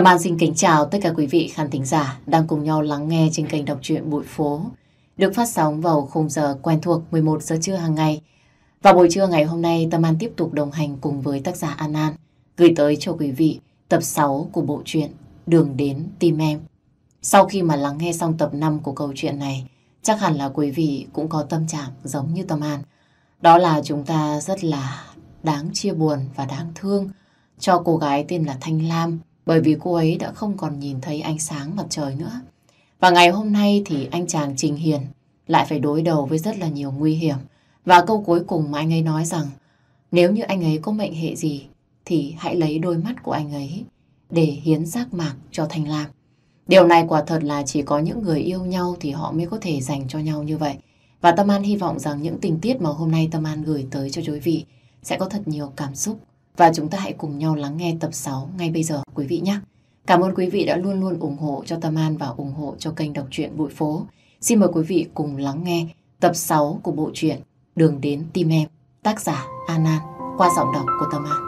An xin kính chào tất cả quý vị khán thính giả đang cùng nhau lắng nghe trên kênh đọc truyện Bụi Phố, được phát sóng vào khung giờ quen thuộc 11 giờ trưa hàng ngày. Vào buổi trưa ngày hôm nay, Tâm An tiếp tục đồng hành cùng với tác giả An An, gửi tới cho quý vị tập 6 của bộ truyện Đường đến tim em. Sau khi mà lắng nghe xong tập 5 của câu chuyện này, chắc hẳn là quý vị cũng có tâm trạng giống như Tâm An. Đó là chúng ta rất là đáng chia buồn và đáng thương cho cô gái tên là Thanh Lam, bởi vì cô ấy đã không còn nhìn thấy ánh sáng mặt trời nữa. Và ngày hôm nay thì anh chàng Trình Hiền lại phải đối đầu với rất là nhiều nguy hiểm. Và câu cuối cùng mà anh ấy nói rằng nếu như anh ấy có mệnh hệ gì thì hãy lấy đôi mắt của anh ấy để hiến giác mạc cho Thanh Lam. Điều này quả thật là chỉ có những người yêu nhau thì họ mới có thể dành cho nhau như vậy. Và Tâm An hy vọng rằng những tình tiết mà hôm nay Tâm An gửi tới cho quý vị sẽ có thật nhiều cảm xúc. Và chúng ta hãy cùng nhau lắng nghe tập 6 ngay bây giờ quý vị nhé. Cảm ơn quý vị đã luôn luôn ủng hộ cho Tâm An và ủng hộ cho kênh đọc truyện Bụi Phố. Xin mời quý vị cùng lắng nghe tập 6 của bộ truyện Đường đến tim em, tác giả An An, qua giọng đọc của Tâm An.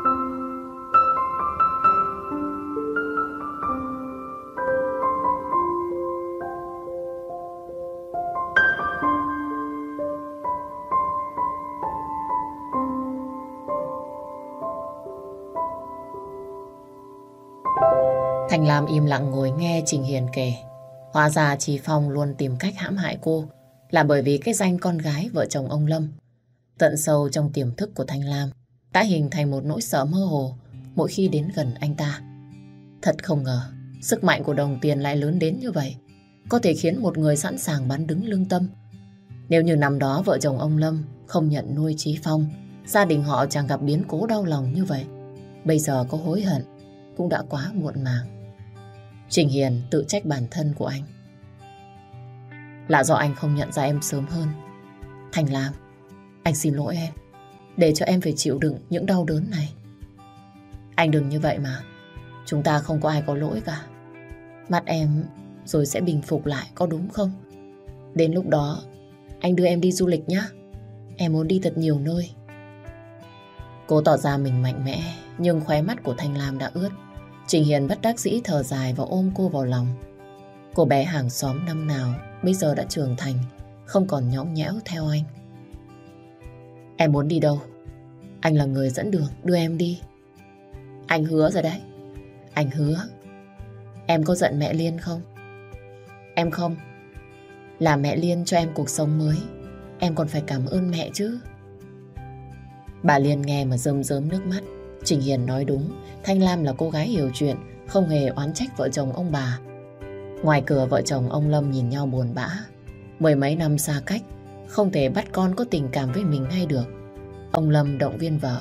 Thanh Lam im lặng ngồi nghe Trình Hiền kể. Hóa ra Chí Phong luôn tìm cách hãm hại cô là bởi vì cái danh con gái vợ chồng ông Lâm. Tận sâu trong tiềm thức của Thanh Lam đã hình thành một nỗi sợ mơ hồ mỗi khi đến gần anh ta. Thật không ngờ sức mạnh của đồng tiền lại lớn đến như vậy, có thể khiến một người sẵn sàng bán đứng lương tâm. Nếu như năm đó vợ chồng ông Lâm không nhận nuôi Chí Phong, gia đình họ chẳng gặp biến cố đau lòng như vậy. Bây giờ có hối hận cũng đã quá muộn màng. Trình Hiền tự trách bản thân của anh. Là do anh không nhận ra em sớm hơn. Thanh Lam, anh xin lỗi em, để cho em phải chịu đựng những đau đớn này. Anh đừng như vậy mà. Chúng ta không có ai có lỗi cả. Mắt em rồi sẽ bình phục lại, có đúng không? Đến lúc đó anh đưa em đi du lịch nhé. Em muốn đi thật nhiều nơi. Cô tỏ ra mình mạnh mẽ, nhưng khóe mắt của Thanh Lam đã ướt. Trình Hiền bất đắc dĩ thở dài và ôm cô vào lòng. Cô bé hàng xóm năm nào bây giờ đã trưởng thành, không còn nhõng nhẽo theo anh. Em muốn đi đâu? Anh là người dẫn đường, đưa em đi. Anh hứa rồi đấy. Anh hứa. Em có giận mẹ Liên không? Em không. Là mẹ Liên cho em cuộc sống mới, em còn phải cảm ơn mẹ chứ. Bà Liên nghe mà rơm rớm nước mắt. Trình Hiền nói đúng, Thanh Lam là cô gái hiểu chuyện, không hề oán trách vợ chồng ông bà. Ngoài cửa vợ chồng ông Lâm nhìn nhau buồn bã. Mười mấy năm xa cách, không thể bắt con có tình cảm với mình ngay được. Ông Lâm động viên vợ.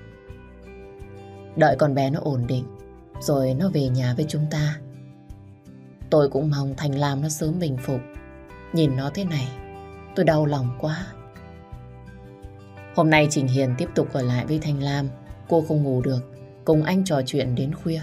Đợi con bé nó ổn định, rồi nó về nhà với chúng ta. Tôi cũng mong Thanh Lam nó sớm bình phục. Nhìn nó thế này, tôi đau lòng quá. Hôm nay Trình Hiền tiếp tục ở lại với Thanh Lam. Cô không ngủ được, cùng anh trò chuyện đến khuya.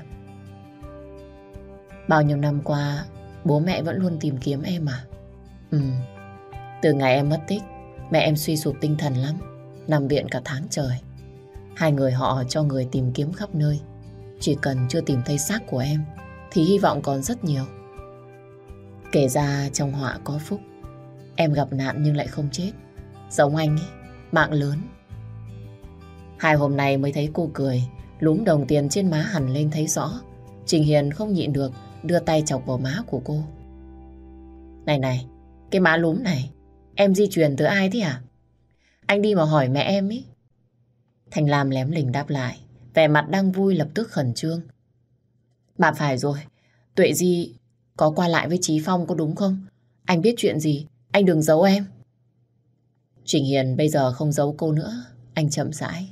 Bao nhiêu năm qua, bố mẹ vẫn luôn tìm kiếm em à? Từ ngày em mất tích, mẹ em suy sụp tinh thần lắm, nằm viện cả tháng trời. Hai người họ cho người tìm kiếm khắp nơi. Chỉ cần chưa tìm thấy xác của em thì hy vọng còn rất nhiều. Kể ra trong họa có phúc, em gặp nạn nhưng lại không chết. Giống anh ấy, mạng lớn. Hai hôm nay mới thấy cô cười, lúm đồng tiền trên má hằn lên thấy rõ. Trình Hiền không nhịn được, đưa tay chọc vào má của cô. Này này, cái má lúm này, em di truyền từ ai thế à? Anh đi mà hỏi mẹ em ý. Thanh Lam lém lỉnh đáp lại, vẻ mặt đang vui lập tức khẩn trương. Bà phải rồi, Tuệ Di có qua lại với Chí Phong có đúng không? Anh biết chuyện gì, anh đừng giấu em. Trình Hiền bây giờ không giấu cô nữa, anh chậm rãi.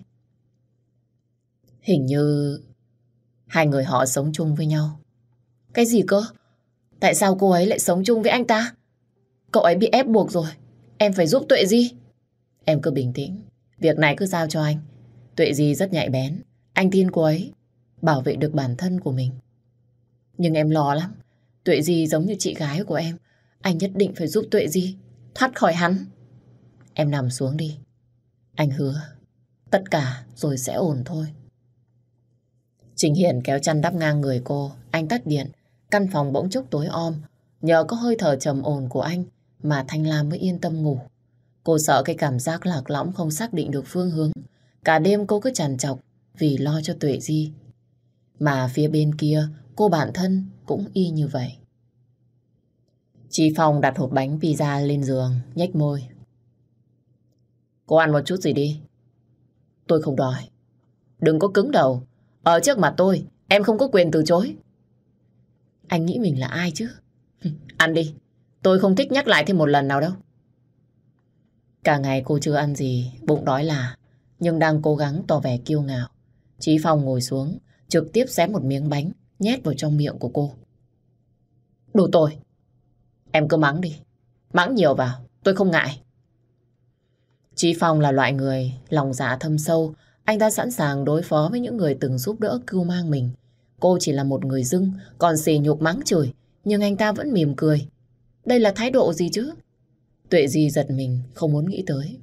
Hình như hai người họ sống chung với nhau. Cái gì cơ? Tại sao cô ấy lại sống chung với anh ta? Cậu ấy bị ép buộc rồi, em phải giúp Tuệ Di. Em cứ bình tĩnh, việc này cứ giao cho anh. Tuệ Di rất nhạy bén, anh tin cô ấy bảo vệ được bản thân của mình. Nhưng em lo lắm, Tuệ Di giống như chị gái của em. Anh nhất định phải giúp Tuệ Di thoát khỏi hắn. Em nằm xuống đi. Anh hứa tất cả rồi sẽ ổn thôi. Trình Hiền kéo chăn đắp ngang người cô, anh tắt điện, căn phòng bỗng chốc tối om. Nhờ có hơi thở trầm ổn của anh mà Thanh Lam mới yên tâm ngủ. Cô sợ cái cảm giác lạc lõng không xác định được phương hướng. Cả đêm cô cứ trằn trọc vì lo cho Tuệ Di. Mà phía bên kia, cô bạn thân cũng y như vậy. Chị Phong đặt hộp bánh pizza lên giường, nhếch môi. Cô ăn một chút gì đi. Tôi không đòi. Đừng có cứng đầu. Ở trước mặt tôi, em không có quyền từ chối. Anh nghĩ mình là ai chứ? Ăn đi. Tôi không thích nhắc lại thêm một lần nào đâu. Cả ngày cô chưa ăn gì, bụng đói là, nhưng đang cố gắng tỏ vẻ kiêu ngạo. Chí Phong ngồi xuống, trực tiếp xé một miếng bánh, nhét vào trong miệng của cô. Đồ tồi. Em cứ mắng đi. Mắng nhiều vào, tôi không ngại. Chí Phong là loại người lòng dạ thâm sâu. Anh ta sẵn sàng đối phó với những người từng giúp đỡ cưu mang mình. Cô chỉ là một người dưng, còn sỉ nhục mắng chửi, nhưng anh ta vẫn mỉm cười. Đây là thái độ gì chứ? Tuệ Di giật mình, không muốn nghĩ tới.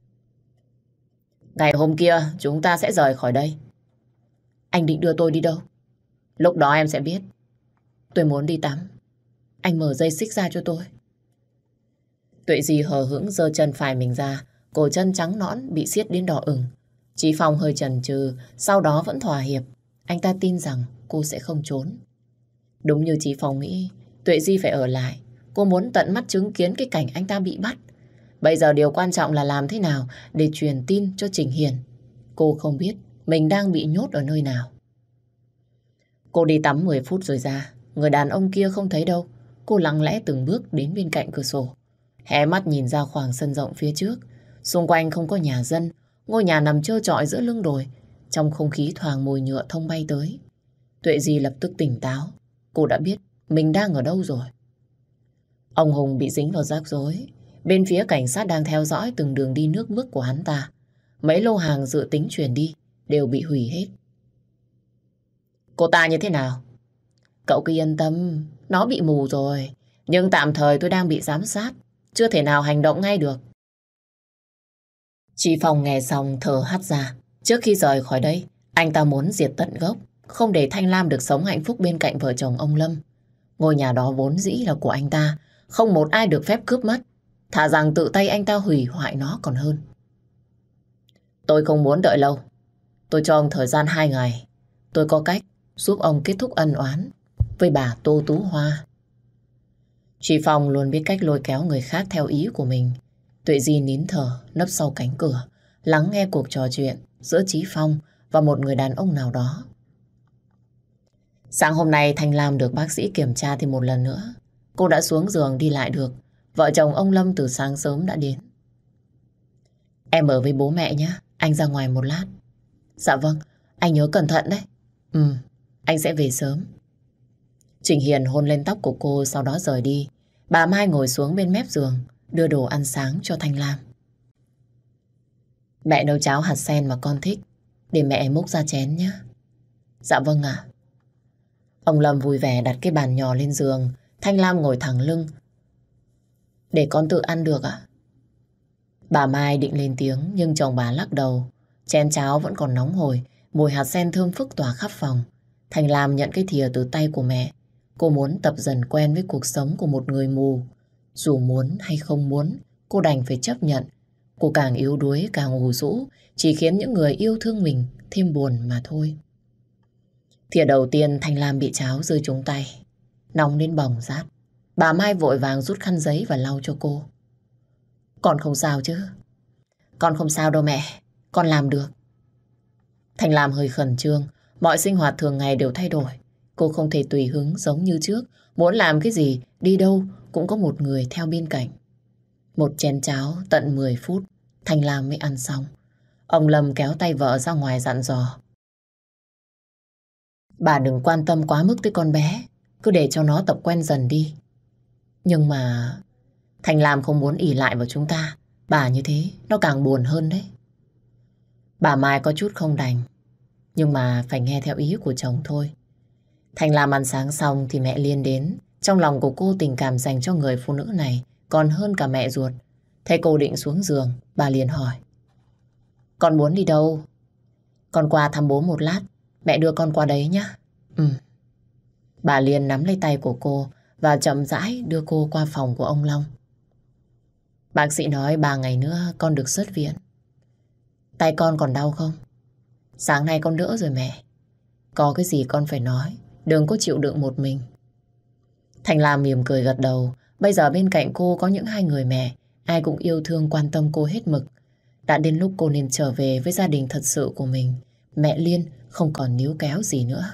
Ngày hôm kia chúng ta sẽ rời khỏi đây. Anh định đưa tôi đi đâu? Lúc đó em sẽ biết. Tôi muốn đi tắm. Anh mở dây xích ra cho tôi. Tuệ Di hờ hững giơ chân phải mình ra, cổ chân trắng nõn bị siết đến đỏ ửng. Chí Phong hơi chần chừ, sau đó vẫn thỏa hiệp. Anh ta tin rằng cô sẽ không trốn. Đúng như Chí Phong nghĩ, Tuệ Di phải ở lại. Cô muốn tận mắt chứng kiến cái cảnh anh ta bị bắt. Bây giờ điều quan trọng là làm thế nào để truyền tin cho Trình Hiền. Cô không biết mình đang bị nhốt ở nơi nào. Cô đi tắm 10 phút rồi ra. Người đàn ông kia không thấy đâu. Cô lặng lẽ từng bước đến bên cạnh cửa sổ. Hé mắt nhìn ra khoảng sân rộng phía trước. Xung quanh không có nhà dân. Ngôi nhà nằm trơ trọi giữa lưng đồi. Trong không khí thoảng mùi nhựa thông bay tới. Tuệ Di lập tức tỉnh táo. Cô đã biết mình đang ở đâu rồi. Ông Hùng bị dính vào rắc rối. Bên phía cảnh sát đang theo dõi từng đường đi nước bước của hắn ta. Mấy lô hàng dự tính chuyển đi đều bị hủy hết. Cô ta như thế nào? Cậu cứ yên tâm, nó bị mù rồi. Nhưng tạm thời tôi đang bị giám sát, chưa thể nào hành động ngay được. Chị Phong nghe xong thở hắt ra. Trước khi rời khỏi đây, anh ta muốn diệt tận gốc, không để Thanh Lam được sống hạnh phúc bên cạnh vợ chồng ông Lâm. Ngôi nhà đó vốn dĩ là của anh ta, không một ai được phép cướp mất. Thà rằng tự tay anh ta hủy hoại nó còn hơn. Tôi không muốn đợi lâu. Tôi cho ông thời gian 2 ngày. Tôi có cách giúp ông kết thúc ân oán với bà Tô Tú Hoa. Chị Phong luôn biết cách lôi kéo người khác theo ý của mình. Tuệ Di nín thở, nấp sau cánh cửa, lắng nghe cuộc trò chuyện giữa Chí Phong và một người đàn ông nào đó. Sáng hôm nay Thanh Lam được bác sĩ kiểm tra thêm một lần nữa. Cô đã xuống giường đi lại được. Vợ chồng ông Lâm từ sáng sớm đã đến. Em ở với bố mẹ nhé, anh ra ngoài một lát. Dạ vâng, anh nhớ cẩn thận đấy. Anh sẽ về sớm. Trình Hiền hôn lên tóc của cô, sau đó rời đi. Bà Mai ngồi xuống bên mép giường, đưa đồ ăn sáng cho Thanh Lam. Mẹ nấu cháo hạt sen mà con thích, để mẹ múc ra chén nhé. Dạ vâng ạ. Ông Lâm vui vẻ đặt cái bàn nhỏ lên giường. Thanh Lam ngồi thẳng lưng. Để con tự ăn được ạ. Bà Mai định lên tiếng nhưng chồng bà lắc đầu. Chén cháo vẫn còn nóng hổi, mùi hạt sen thơm phức tỏa khắp phòng. Thanh Lam nhận cái thìa từ tay của mẹ. Cô muốn tập dần quen với cuộc sống của một người mù. Dù muốn hay không muốn, cô đành phải chấp nhận. Cô càng yếu đuối, càng ù rũ, chỉ khiến những người yêu thương mình thêm buồn mà thôi. Thìa đầu tiên Thanh Lam bị cháo rơi trúng tay, nóng đến bỏng rát. Bà Mai vội vàng rút khăn giấy và lau cho cô. Con không sao chứ? Con không sao đâu mẹ, con làm được. Thanh Lam hơi khẩn trương, mọi sinh hoạt thường ngày đều thay đổi. Cô không thể tùy hứng giống như trước, muốn làm cái gì, đi đâu cũng có một người theo bên cạnh. Một chén cháo tận 10 phút, Thanh Lam mới ăn xong. Ông Lâm kéo tay vợ ra ngoài dặn dò. Bà đừng quan tâm quá mức tới con bé, cứ để cho nó tập quen dần đi. Nhưng mà Thanh Lam không muốn ỷ lại vào chúng ta. Bà như thế, nó càng buồn hơn đấy. Bà Mai có chút không đành, nhưng mà phải nghe theo ý của chồng thôi. Thanh Lam ăn sáng xong thì mẹ Liên đến. Trong lòng của cô tình cảm dành cho người phụ nữ này còn hơn cả mẹ ruột. Thấy cô định xuống giường, bà liền hỏi. Con muốn đi đâu? Con qua thăm bố một lát. Mẹ đưa con qua đấy nhá. Ừ. Bà liền nắm lấy tay của cô và chậm rãi đưa cô qua phòng của ông Long. Bác sĩ nói 3 ngày nữa con được xuất viện. Tay con còn đau không? Sáng nay con đỡ rồi mẹ. Có cái gì con phải nói, đừng có chịu đựng một mình. Thành Lam mỉm cười gật đầu. Bây giờ bên cạnh cô có những hai người mẹ, ai cũng yêu thương quan tâm cô hết mực. Đã đến lúc cô nên trở về với gia đình thật sự của mình. Mẹ Liên không còn níu kéo gì nữa.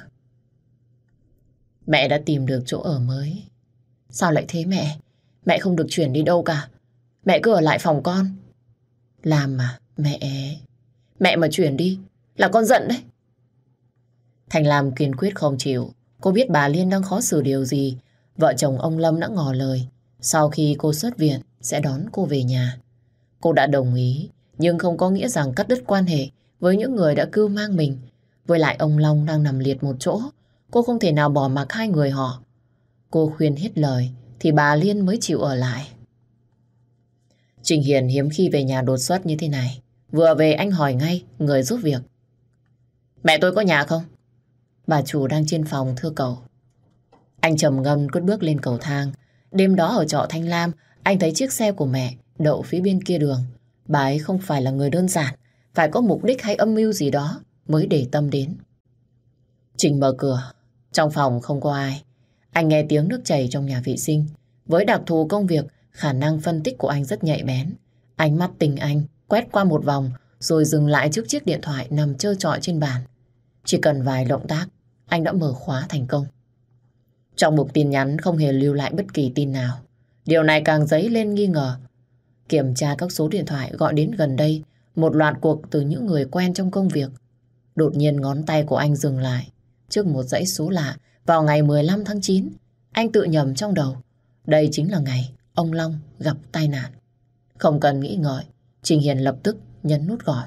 Mẹ đã tìm được chỗ ở mới. Sao lại thế mẹ? Mẹ không được chuyển đi đâu cả. Mẹ cứ ở lại phòng con. Làm mà, mẹ... Mẹ mà chuyển đi là con giận đấy. Thành Lam kiên quyết không chịu. Cô biết bà Liên đang khó xử điều gì. Vợ chồng ông Lâm đã ngỏ lời sau khi cô xuất viện sẽ đón cô về nhà. Cô đã đồng ý, nhưng không có nghĩa rằng cắt đứt quan hệ với những người đã cưu mang mình. Với lại ông Long đang nằm liệt một chỗ, cô không thể nào bỏ mặc hai người họ. Cô khuyên hết lời thì bà Liên mới chịu ở lại. Trình Hiền hiếm khi về nhà đột xuất như thế này. Vừa về anh hỏi ngay người giúp việc. Mẹ tôi có nhà không? Bà chủ đang trên phòng thưa cậu. Anh trầm ngâm cất bước lên cầu thang. Đêm đó ở trọ Thanh Lam, anh thấy chiếc xe của mẹ đậu phía bên kia đường. Bà ấy không phải là người đơn giản, phải có mục đích hay âm mưu gì đó mới để tâm đến. Trình mở cửa, trong phòng không có ai. Anh nghe tiếng nước chảy trong nhà vệ sinh. Với đặc thù công việc, khả năng phân tích của anh rất nhạy bén. Ánh mắt tình anh quét qua một vòng rồi dừng lại trước chiếc điện thoại nằm trơ trọi trên bàn. Chỉ cần vài động tác, anh đã mở khóa thành công. Trong mục tin nhắn không hề lưu lại bất kỳ tin nào. Điều này càng dấy lên nghi ngờ. Kiểm tra các số điện thoại gọi đến gần đây, một loạt cuộc từ những người quen trong công việc. Đột nhiên ngón tay của anh dừng lại trước một dãy số lạ vào ngày 15 tháng 9. Anh tự nhầm trong đầu. Đây chính là ngày ông Long gặp tai nạn. Không cần nghĩ ngợi, Trình Hiền lập tức nhấn nút gọi.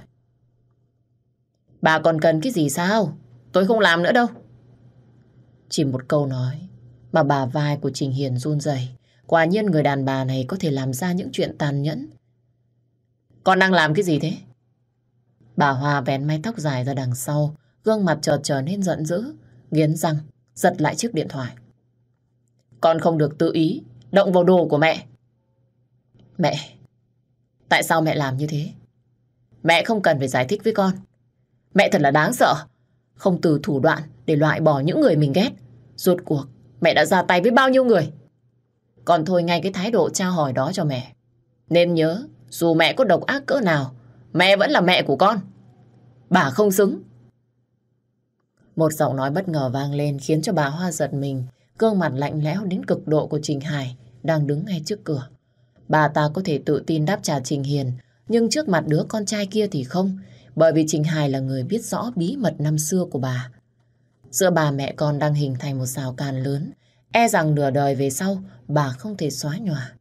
Bà còn cần cái gì sao? Tôi không làm nữa đâu. Chỉ một câu nói mà bả vai của Trình Hiền run rẩy. Quả nhiên người đàn bà này có thể làm ra những chuyện tàn nhẫn. Con đang làm cái gì thế? Bà Hoa vén mái tóc dài ra đằng sau, gương mặt chợt trở nên giận dữ, nghiến răng giật lại chiếc điện thoại. Con không được tự ý động vào đồ của mẹ. Mẹ, tại sao mẹ làm như thế? Mẹ không cần phải giải thích với con. Mẹ thật là đáng sợ, không từ thủ đoạn để loại bỏ những người mình ghét. Rốt cuộc mẹ đã ra tay với bao nhiêu người? Con thôi ngay cái thái độ tra hỏi đó cho mẹ. Nên nhớ, dù mẹ có độc ác cỡ nào, mẹ vẫn là mẹ của con. Bà không xứng. Một giọng nói bất ngờ vang lên khiến cho bà Hoa giật mình. Gương mặt lạnh lẽo đến cực độ của Trình Hải đang đứng ngay trước cửa. Bà ta có thể tự tin đáp trả Trình Hiền, nhưng trước mặt đứa con trai kia thì không, bởi vì Trình Hải là người biết rõ bí mật năm xưa của bà. Giữa bà mẹ con đang hình thành một rào cản lớn, e rằng nửa đời về sau bà không thể xóa nhòa.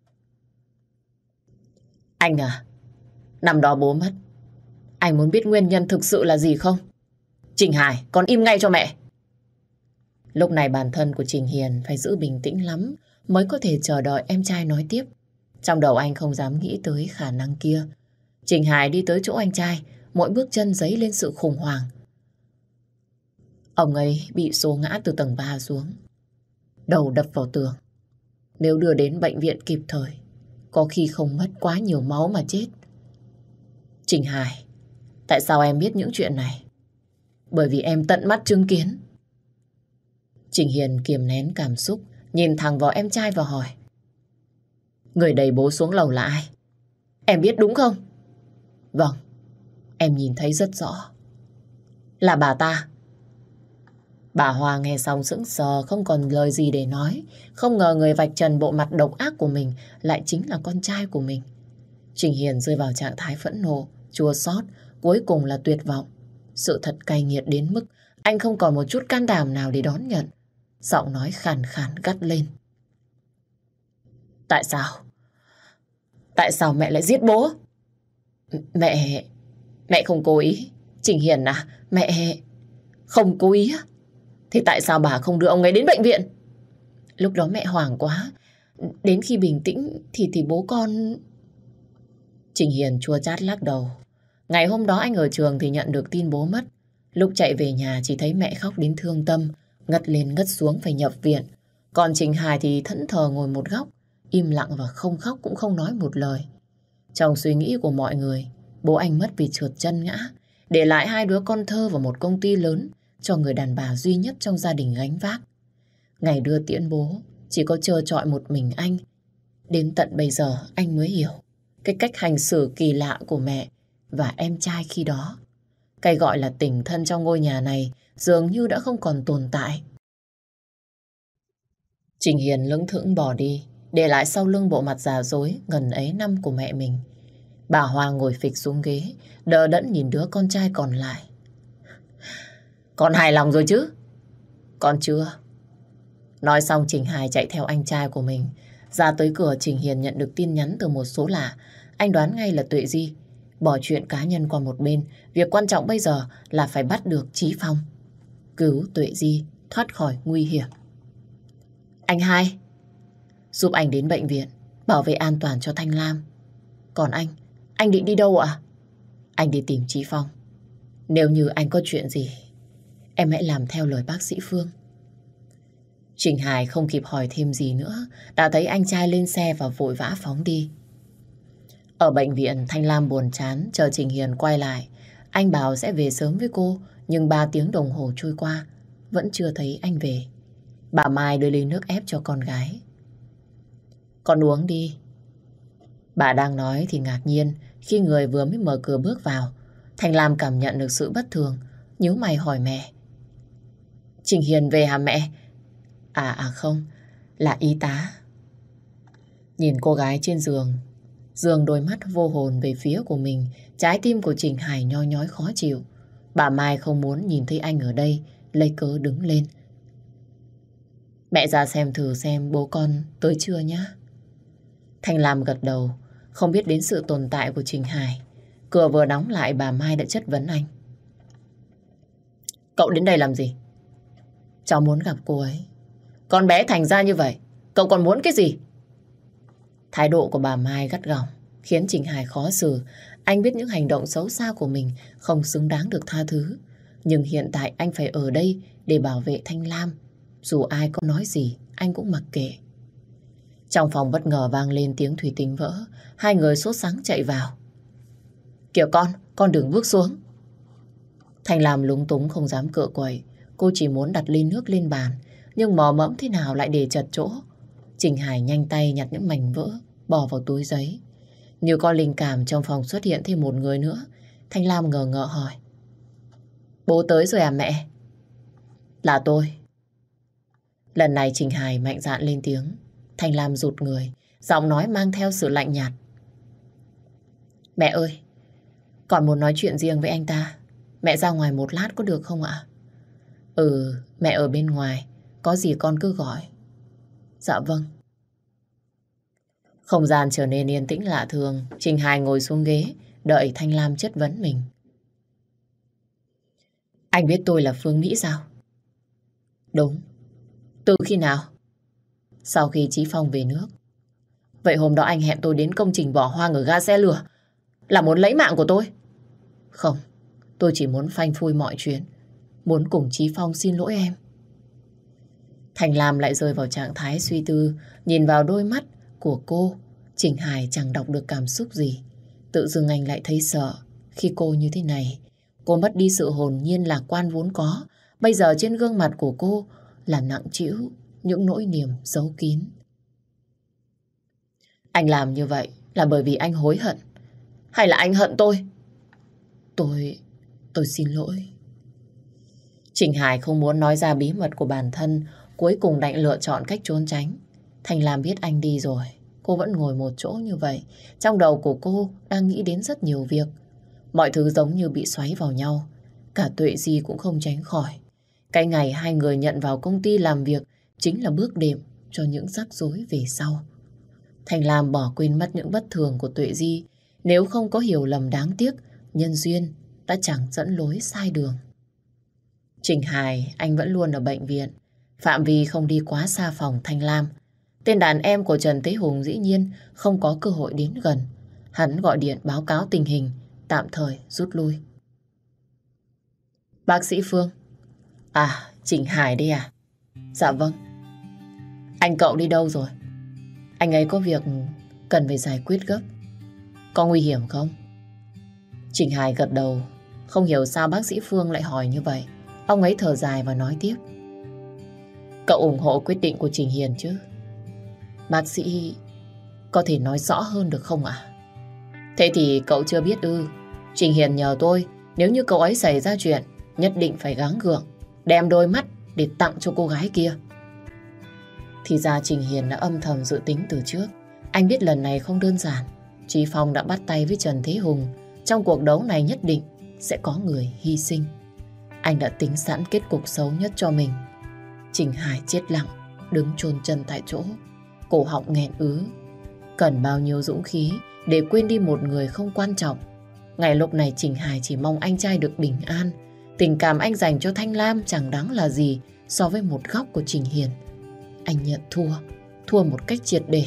Anh à, năm đó bố mất, anh muốn biết nguyên nhân thực sự là gì không? Trình Hải, con im ngay cho mẹ. Lúc này bản thân của Trình Hiền phải giữ bình tĩnh lắm mới có thể chờ đợi em trai nói tiếp. Trong đầu anh không dám nghĩ tới khả năng kia. Trình Hải đi tới chỗ anh trai, mỗi bước chân dấy lên sự khủng hoảng. Ông ấy bị xô ngã từ tầng 3 xuống, đầu đập vào tường. Nếu đưa đến bệnh viện kịp thời, có khi không mất quá nhiều máu mà chết. Trình Hải, tại sao em biết những chuyện này? Bởi vì em tận mắt chứng kiến. Trình Hiền kiềm nén cảm xúc, nhìn thẳng vào em trai và hỏi. Người đẩy bố xuống lầu là ai? Em biết đúng không? Vâng, em nhìn thấy rất rõ. Là bà ta. Bà Hoa nghe xong sững sờ, không còn lời gì để nói. Không ngờ người vạch trần bộ mặt độc ác của mình lại chính là con trai của mình. Trình Hiền rơi vào trạng thái phẫn nộ, chua xót, cuối cùng là tuyệt vọng. Sự thật cay nghiệt đến mức anh không còn một chút can đảm nào để đón nhận. Giọng nói khàn khàn gắt lên. Tại sao? Tại sao mẹ lại giết bố? Mẹ không cố ý. Trình Hiền à, mẹ không cố ý á? Thì tại sao bà không đưa ông ấy đến bệnh viện? Lúc đó mẹ hoảng quá. Đến khi bình tĩnh thì bố con... Trình Hiền chua chát lắc đầu. Ngày hôm đó anh ở trường thì nhận được tin bố mất. Lúc chạy về nhà chỉ thấy mẹ khóc đến thương tâm, ngất lên ngất xuống phải nhập viện. Còn Trình Hải thì thẫn thờ ngồi một góc, im lặng và không khóc cũng không nói một lời. Trong suy nghĩ của mọi người, bố anh mất vì trượt chân ngã, để lại hai đứa con thơ và một công ty lớn cho người đàn bà duy nhất trong gia đình gánh vác. Ngày đưa tiễn bố, chỉ có trơ trọi một mình anh. Đến tận bây giờ anh mới hiểu cái cách hành xử kỳ lạ của mẹ và em trai khi đó. Cái gọi là tình thân trong ngôi nhà này dường như đã không còn tồn tại. Trình Hiền lững thững bỏ đi, để lại sau lưng bộ mặt già dối ngần ấy năm của mẹ mình. Bà Hoa ngồi phịch xuống ghế, đờ đẫn nhìn đứa con trai còn lại. Con hài lòng rồi chứ? Con chưa. Nói xong Trình Hải chạy theo anh trai của mình. Ra tới cửa, Trình Hiền nhận được tin nhắn từ một số lạ. Anh đoán ngay là Tuệ Di. Bỏ chuyện cá nhân qua một bên, việc quan trọng bây giờ là phải bắt được Chí Phong, cứu Tuệ Di thoát khỏi nguy hiểm. Anh hai, giúp anh đến bệnh viện, bảo vệ an toàn cho Thanh Lam. Còn anh định đi đâu ạ? Anh đi tìm Chí Phong. Nếu như anh có chuyện gì, em hãy làm theo lời bác sĩ Phương. Trình Hải không kịp hỏi thêm gì nữa, đã thấy anh trai lên xe và vội vã phóng đi. Ở bệnh viện, Thanh Lam buồn chán chờ Trình Hiền quay lại. Anh bảo sẽ về sớm với cô, nhưng 3 tiếng đồng hồ trôi qua, vẫn chưa thấy anh về. Bà Mai đưa ly nước ép cho con gái. Con uống đi. Bà đang nói thì ngạc nhiên khi người vừa mới mở cửa bước vào. Thanh Lam cảm nhận được sự bất thường, nhíu mày hỏi mẹ. Trình Hiền về hả mẹ? Không, là y tá. Nhìn cô gái trên giường, dường đôi mắt vô hồn về phía của mình, trái tim của Trình Hải nhoi nhói khó chịu. Bà Mai không muốn nhìn thấy anh ở đây, lấy cớ đứng lên. Mẹ ra xem thử xem bố con tới chưa nhá. Thanh Lam gật đầu, không biết đến sự tồn tại của Trình Hải. Cửa vừa đóng lại, bà Mai đã chất vấn anh. Cậu đến đây làm gì? Cháu muốn gặp cô ấy. Con bé thành ra như vậy, cậu còn muốn cái gì? Thái độ của bà Mai gắt gỏng khiến Trình Hải khó xử. Anh biết những hành động xấu xa của mình không xứng đáng được tha thứ. Nhưng hiện tại anh phải ở đây để bảo vệ Thanh Lam. Dù ai có nói gì, anh cũng mặc kệ. Trong phòng bất ngờ vang lên tiếng thủy tinh vỡ. Hai người sốt sắng chạy vào. Kìa con đừng bước xuống. Thanh Lam lúng túng không dám cựa quậy. Cô chỉ muốn đặt ly nước lên bàn, nhưng mò mẫm thế nào lại để chật chỗ. Trình Hải nhanh tay nhặt những mảnh vỡ, bỏ vào túi giấy. Như có linh cảm, trong phòng xuất hiện thêm một người nữa. Thanh Lam ngờ ngợ hỏi. Bố tới rồi à mẹ? Là tôi. Lần này Trình Hải mạnh dạn lên tiếng. Thanh Lam rụt người, giọng nói mang theo sự lạnh nhạt. Mẹ ơi, con muốn nói chuyện riêng với anh ta. Mẹ ra ngoài một lát có được không ạ? Mẹ ở bên ngoài, có gì con cứ gọi. Dạ vâng. Không gian trở nên yên tĩnh lạ thường. Trình Hải ngồi xuống ghế, đợi Thanh Lam chất vấn mình. Anh biết tôi là Phương Mỹ sao? Đúng. Từ khi nào? Sau khi Chí Phong về nước. Vậy hôm đó anh hẹn tôi đến công trình bỏ hoang ở ga xe lửa, là muốn lấy mạng của tôi? Không, tôi chỉ muốn phanh phui mọi chuyện, muốn cùng Chí Phong xin lỗi em. Thành Lam lại rơi vào trạng thái suy tư, nhìn vào đôi mắt của cô. Trình Hải chẳng đọc được cảm xúc gì. Tự dưng anh lại thấy sợ khi cô như thế này. Cô mất đi sự hồn nhiên lạc quan vốn có. Bây giờ trên gương mặt của cô là nặng trĩu những nỗi niềm giấu kín. Anh làm như vậy là bởi vì anh hối hận, hay là anh hận tôi? Tôi xin lỗi. Trình Hải không muốn nói ra bí mật của bản thân, cuối cùng đành lựa chọn cách trốn tránh. Thành Lam biết anh đi rồi, cô vẫn ngồi một chỗ như vậy. Trong đầu của cô đang nghĩ đến rất nhiều việc. Mọi thứ giống như bị xoáy vào nhau. Cả Tuệ Di cũng không tránh khỏi. Cái ngày hai người nhận vào công ty làm việc chính là bước đệm cho những rắc rối về sau. Thành Lam bỏ quên mất những bất thường của Tuệ Di. Nếu không có hiểu lầm đáng tiếc, nhân duyên đã chẳng dẫn lối sai đường. Trình Hải, anh vẫn luôn ở bệnh viện. Phạm vi không đi quá xa phòng Thanh Lam. Tên đàn em của Trần Thế Hùng dĩ nhiên không có cơ hội đến gần. Hắn gọi điện báo cáo tình hình, tạm thời rút lui. Bác sĩ Phương. À, Trình Hải đi à? Dạ vâng. Anh cậu đi đâu rồi? Anh ấy có việc cần phải giải quyết gấp. Có nguy hiểm không? Trình Hải gật đầu. Không hiểu sao bác sĩ Phương lại hỏi như vậy. Ông ấy thở dài và nói tiếp. Cậu ủng hộ quyết định của Trình Hiền chứ? Bác sĩ có thể nói rõ hơn được không ạ? Thế thì cậu chưa biết ư? Trình Hiền nhờ tôi, nếu như cậu ấy xảy ra chuyện, nhất định phải gắng gượng, đem đôi mắt để tặng cho cô gái kia. Thì ra Trình Hiền đã âm thầm dự tính từ trước. Anh biết lần này không đơn giản. Chí Phong đã bắt tay với Trần Thế Hùng. Trong cuộc đấu này nhất định sẽ có người hy sinh. Anh đã tính sẵn kết cục xấu nhất cho mình. Trình Hải chết lặng, đứng chôn chân tại chỗ, cổ họng nghẹn ứ. Cần bao nhiêu dũng khí để quên đi một người không quan trọng. Ngày lúc này Trình Hải chỉ mong anh trai được bình an. Tình cảm anh dành cho Thanh Lam chẳng đáng là gì so với một góc của Trình Hiền. Anh nhận thua một cách triệt để.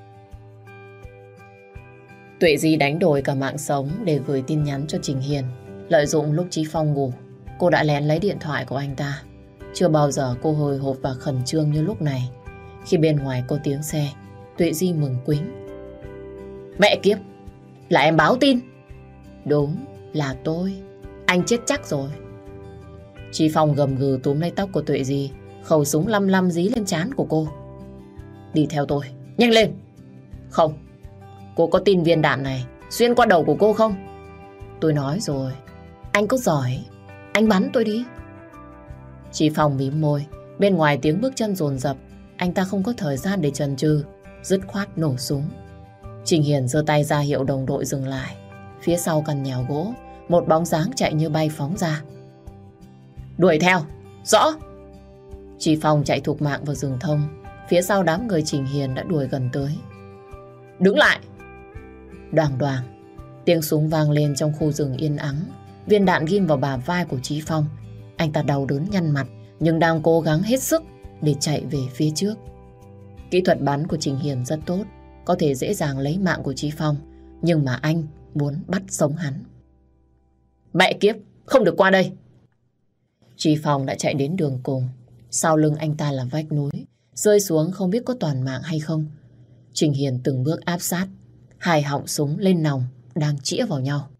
Tuệ Di đánh đổi cả mạng sống để gửi tin nhắn cho Trình Hiền. Lợi dụng lúc Chí Phong ngủ, cô đã lén lấy điện thoại của anh ta. Chưa bao giờ cô hồi hộp và khẩn trương như lúc này. Khi bên ngoài có tiếng xe, Tuệ Di mừng quính. Mẹ kiếp, là em báo tin. Đúng, là tôi. Anh chết chắc rồi. Chí Phong gầm gừ túm lấy tóc của Tuệ Di, khẩu súng lăm lăm dí lên trán của cô. Đi theo tôi, nhanh lên. Không, cô có tin viên đạn này xuyên qua đầu của cô không? Tôi nói rồi, anh có giỏi, anh bắn tôi đi. Chí Phong mím môi, bên ngoài tiếng bước chân dồn dập. Anh ta không có thời gian để chần chừ, dứt khoát nổ súng. Trình Hiền giơ tay ra hiệu đồng đội dừng lại. Phía sau căn nhà gỗ, một bóng dáng chạy như bay phóng ra. Đuổi theo, rõ. Chí Phong chạy thục mạng vào rừng thông. Phía sau đám người Trình Hiền đã đuổi gần tới. Đứng lại. Đoàng đoàng, tiếng súng vang lên trong khu rừng yên ắng. Viên đạn ghim vào bả vai của Chí Phong. Anh ta đau đớn nhăn mặt, nhưng đang cố gắng hết sức để chạy về phía trước. Kỹ thuật bắn của Trình Hiền rất tốt, có thể dễ dàng lấy mạng của Chí Phong, nhưng mà anh muốn bắt sống hắn. Mẹ kiếp, không được qua đây. Chí Phong đã chạy đến đường cùng. Sau lưng anh ta là vách núi, rơi xuống không biết có toàn mạng hay không. Trình Hiền từng bước áp sát, hai họng súng lên nòng đang chĩa vào nhau.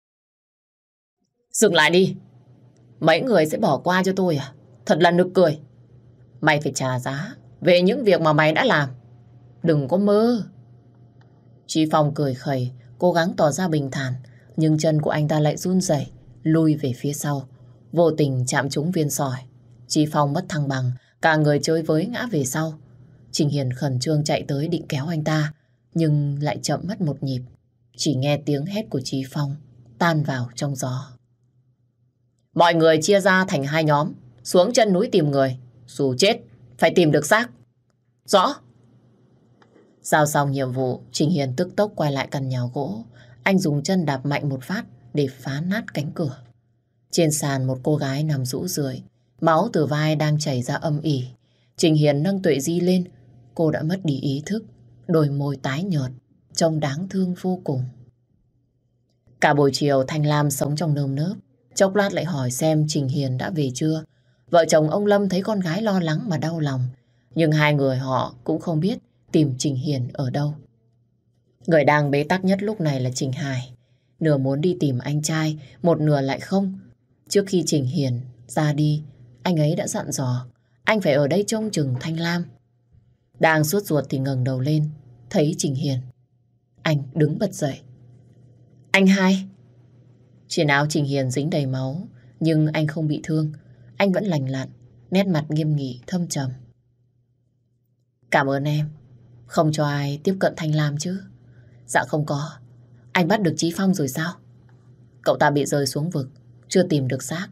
Dừng lại đi. Mấy người sẽ bỏ qua cho tôi à? Thật là nực cười. Mày phải trả giá về những việc mà mày đã làm. Đừng có mơ. Chí Phong cười khẩy, cố gắng tỏ ra bình thản, nhưng chân của anh ta lại run rẩy, lùi về phía sau, vô tình chạm trúng viên sỏi. Chí Phong mất thăng bằng, cả người chơi với ngã về sau. Trình Hiền khẩn trương chạy tới định kéo anh ta, nhưng lại chậm mất một nhịp. Chỉ nghe tiếng hét của Chí Phong tan vào trong gió. Mọi người chia ra thành hai nhóm, xuống chân núi tìm người. Dù chết, phải tìm được xác. Rõ. Giao xong nhiệm vụ, Trình Hiền tức tốc quay lại căn nhà gỗ. Anh dùng chân đạp mạnh một phát để phá nát cánh cửa. Trên sàn một cô gái nằm rũ rượi, máu từ vai đang chảy ra âm ỉ. Trình Hiền nâng Tuệ Di lên, cô đã mất đi ý thức, đôi môi tái nhợt, trông đáng thương vô cùng. Cả buổi chiều Thanh Lam sống trong nơm nớp, chốc lát lại hỏi xem Trình Hiền đã về chưa. Vợ chồng ông Lâm thấy con gái lo lắng mà đau lòng, nhưng hai người họ cũng không biết tìm Trình Hiền ở đâu. Người đang bế tắc nhất lúc này là Trình Hải. Nửa muốn đi tìm anh trai, một nửa lại không. Trước khi Trình Hiền ra đi, anh ấy đã dặn dò anh phải ở đây trông chừng Thanh Lam. Đang sốt ruột thì ngẩng đầu lên, thấy Trình Hiền. Anh đứng bật dậy. Anh hai. Trên áo Trình Hiền dính đầy máu, nhưng anh không bị thương. Anh vẫn lành lặn, nét mặt nghiêm nghị, thâm trầm. Cảm ơn em. Không cho ai tiếp cận Thanh Lam chứ? Dạ không có. Anh bắt được Chí Phong rồi sao? Cậu ta bị rơi xuống vực, chưa tìm được xác.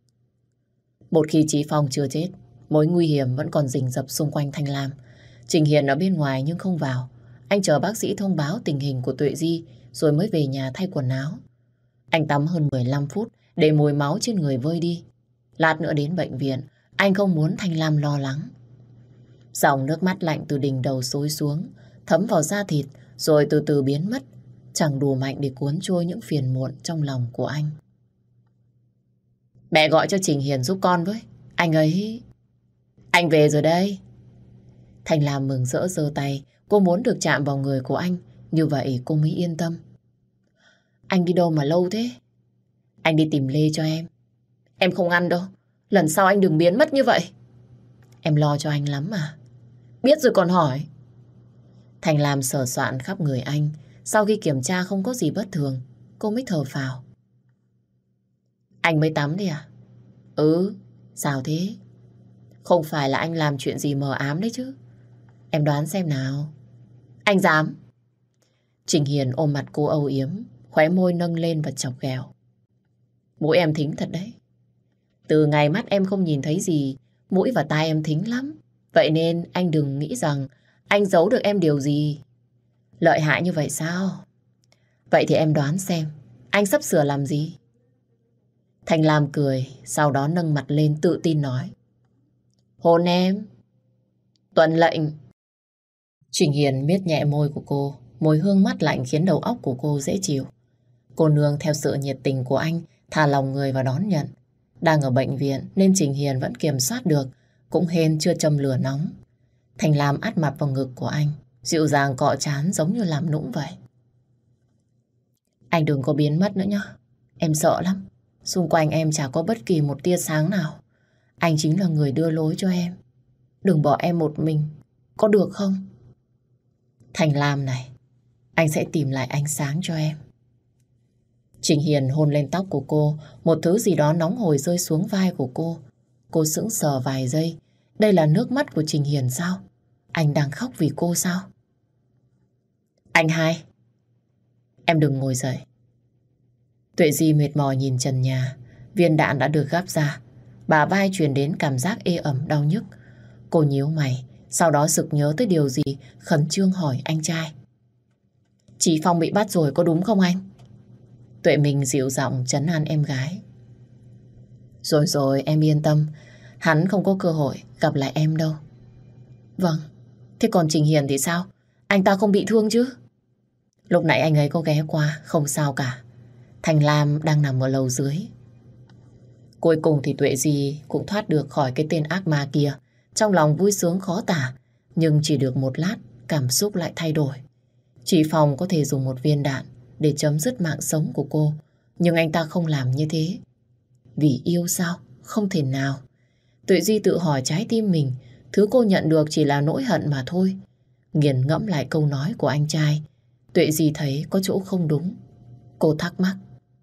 Một khi Chí Phong chưa chết, mối nguy hiểm vẫn còn rình rập xung quanh Thanh Lam. Trình Hiền ở bên ngoài nhưng không vào. Anh chờ bác sĩ thông báo tình hình của Tuệ Di rồi mới về nhà thay quần áo. Anh tắm hơn 15 phút để mùi máu trên người vơi đi. Lát nữa đến bệnh viện, anh không muốn Thanh Lam lo lắng. Dòng nước mắt lạnh từ đỉnh đầu xối xuống, thấm vào da thịt rồi từ từ biến mất, chẳng đủ mạnh để cuốn trôi những phiền muộn trong lòng của anh. Mẹ gọi cho Trình Hiền giúp con với. Anh ấy... Anh về rồi đây. Thành Lam mừng rỡ giơ tay. Cô muốn được chạm vào người của anh. Như vậy cô mới yên tâm. Anh đi đâu mà lâu thế? Anh đi tìm Lê cho em. Em không ăn đâu. Lần sau anh đừng biến mất như vậy. Em lo cho anh lắm mà. Biết rồi còn hỏi. Thành Lam sờ soạn khắp người anh. Sau khi kiểm tra không có gì bất thường, cô mới thở phào. Anh mới tắm đi à? Ừ, sao thế? Không phải là anh làm chuyện gì mờ ám đấy chứ. Em đoán xem nào. Anh dám? Trình Hiền ôm mặt cô âu yếm, khóe môi nâng lên và chọc ghẹo. Mũi em thính thật đấy. Từ ngày mắt em không nhìn thấy gì, mũi và tai em thính lắm. Vậy nên anh đừng nghĩ rằng anh giấu được em điều gì. Lợi hại như vậy sao? Vậy thì em đoán xem, anh sắp sửa làm gì? Thành Lam cười, sau đó nâng mặt lên tự tin nói. Hôn em. Tuân lệnh. Trình Hiền miết nhẹ môi của cô, mùi hương mát lạnh khiến đầu óc của cô dễ chịu. Cô nương theo sự nhiệt tình của anh, thả lòng người và đón nhận. Đang ở bệnh viện nên Trình Hiền vẫn kiểm soát được, cũng hên chưa châm lửa nóng. Thành Lam áp mặt vào ngực của anh, dịu dàng cọ trán giống như làm nũng vậy. Anh đừng có biến mất nữa nhá. Em sợ lắm. Xung quanh em chả có bất kỳ một tia sáng nào. Anh chính là người đưa lối cho em. Đừng bỏ em một mình, có được không? Thành Lam này, anh sẽ tìm lại ánh sáng cho em. Trình Hiền hôn lên tóc của cô, một thứ gì đó nóng hổi rơi xuống vai của cô. Cô sững sờ vài giây. Đây là nước mắt của Trình Hiền sao? Anh đang khóc vì cô sao? Anh hai, em đừng ngồi dậy. Tuệ Di mệt mỏi nhìn trần nhà. Viên đạn đã được gắp ra. Bả vai truyền đến cảm giác ê ẩm đau nhức. Cô nhíu mày, sau đó sực nhớ tới điều gì, khẩn trương hỏi anh trai. Chị Phong bị bắt rồi có đúng không anh? Tuệ Minh dịu giọng trấn an em gái. Rồi rồi, em yên tâm. Hắn không có cơ hội gặp lại em đâu. Vâng, thế còn Trình Hiền thì sao? Anh ta không bị thương chứ? Lúc nãy anh ấy có ghé qua, không sao cả. Thành Lam đang nằm ở lầu dưới. Cuối cùng thì Tuệ Di cũng thoát được khỏi cái tên ác ma kia. Trong lòng vui sướng khó tả, nhưng chỉ được một lát, cảm xúc lại thay đổi. Chị Phong có thể dùng một viên đạn để chấm dứt mạng sống của cô, nhưng anh ta không làm như thế. Vì yêu sao? Không thể nào. Tuệ Di tự hỏi trái tim mình, thứ cô nhận được chỉ là nỗi hận mà thôi. Nghiền ngẫm lại câu nói của anh trai, Tuệ Di thấy có chỗ không đúng. Cô thắc mắc.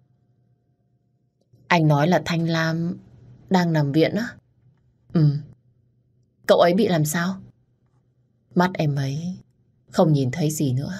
Anh nói là Thanh Lam đang nằm viện á? Ừ. Cậu ấy bị làm sao? Mắt em ấy không nhìn thấy gì nữa.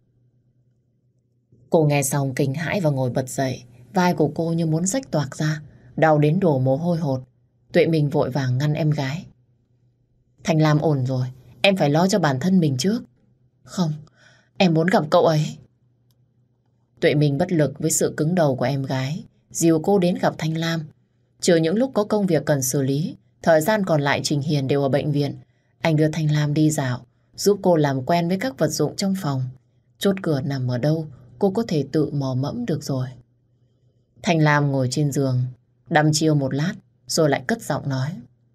Cô nghe xong kinh hãi và ngồi bật dậy. Vai của cô như muốn rách toạc ra, đau đến đổ mồ hôi hột. Tuệ Minh vội vàng ngăn em gái. Thanh Lam ổn rồi, em phải lo cho bản thân mình trước. Không, em muốn gặp cậu ấy. Tuệ Minh bất lực với sự cứng đầu của em gái, dìu cô đến gặp Thanh Lam. Trừ những lúc có công việc cần xử lý, thời gian còn lại Trình Hiền đều ở bệnh viện. Anh đưa Thanh Lam đi dạo, giúp cô làm quen với các vật dụng trong phòng. Chốt cửa nằm ở đâu, cô có thể tự mò mẫm được rồi. Thanh Lam ngồi trên giường, đăm chiêu một lát, rồi lại cất giọng nói.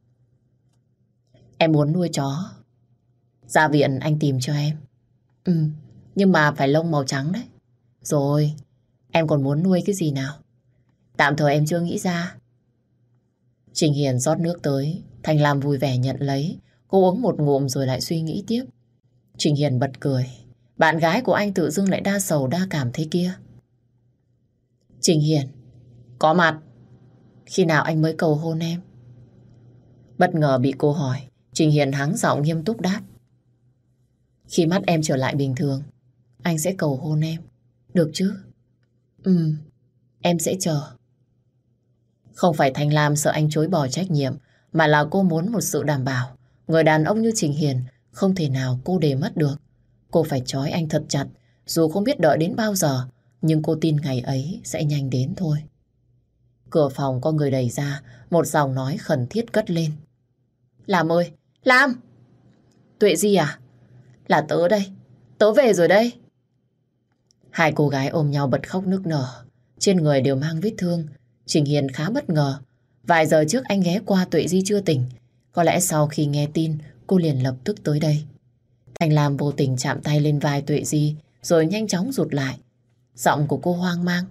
Em muốn nuôi chó. Ra viện anh tìm cho em. Ừ, nhưng mà phải lông màu trắng đấy. Rồi, em còn muốn nuôi cái gì nào? Tạm thời em chưa nghĩ ra. Trình Hiền rót nước tới, Thanh Lam vui vẻ nhận lấy. Cô uống một ngụm rồi lại suy nghĩ tiếp. Trình Hiền bật cười. Bạn gái của anh tự dưng lại đa sầu đa cảm thế kia. Trình Hiền, có mặt. Khi nào anh mới cầu hôn em? Bất ngờ bị cô hỏi, Trình Hiền hắng giọng nghiêm túc đáp. Khi mắt em trở lại bình thường, anh sẽ cầu hôn em. Được chứ? Ừ, em sẽ chờ. Không phải Thanh Lam sợ anh chối bỏ trách nhiệm, mà là cô muốn một sự đảm bảo. Người đàn ông như Trình Hiền không thể nào cô để mất được. Cô phải trói anh thật chặt, dù không biết đợi đến bao giờ, nhưng cô tin ngày ấy sẽ nhanh đến thôi. Cửa phòng có người đẩy ra, một giọng nói khẩn thiết cất lên. Lam ơi, Lam! Tuệ Di à? Là tớ đây, tớ về rồi đây. Hai cô gái ôm nhau bật khóc nức nở, trên người đều mang vết thương. Trình Hiền khá bất ngờ, Vài giờ trước anh ghé qua Tuệ Di chưa tỉnh. Có lẽ sau khi nghe tin, cô liền lập tức tới đây. Thanh Lam vô tình chạm tay lên vai Tuệ Di, rồi nhanh chóng rụt lại. Giọng của cô hoang mang.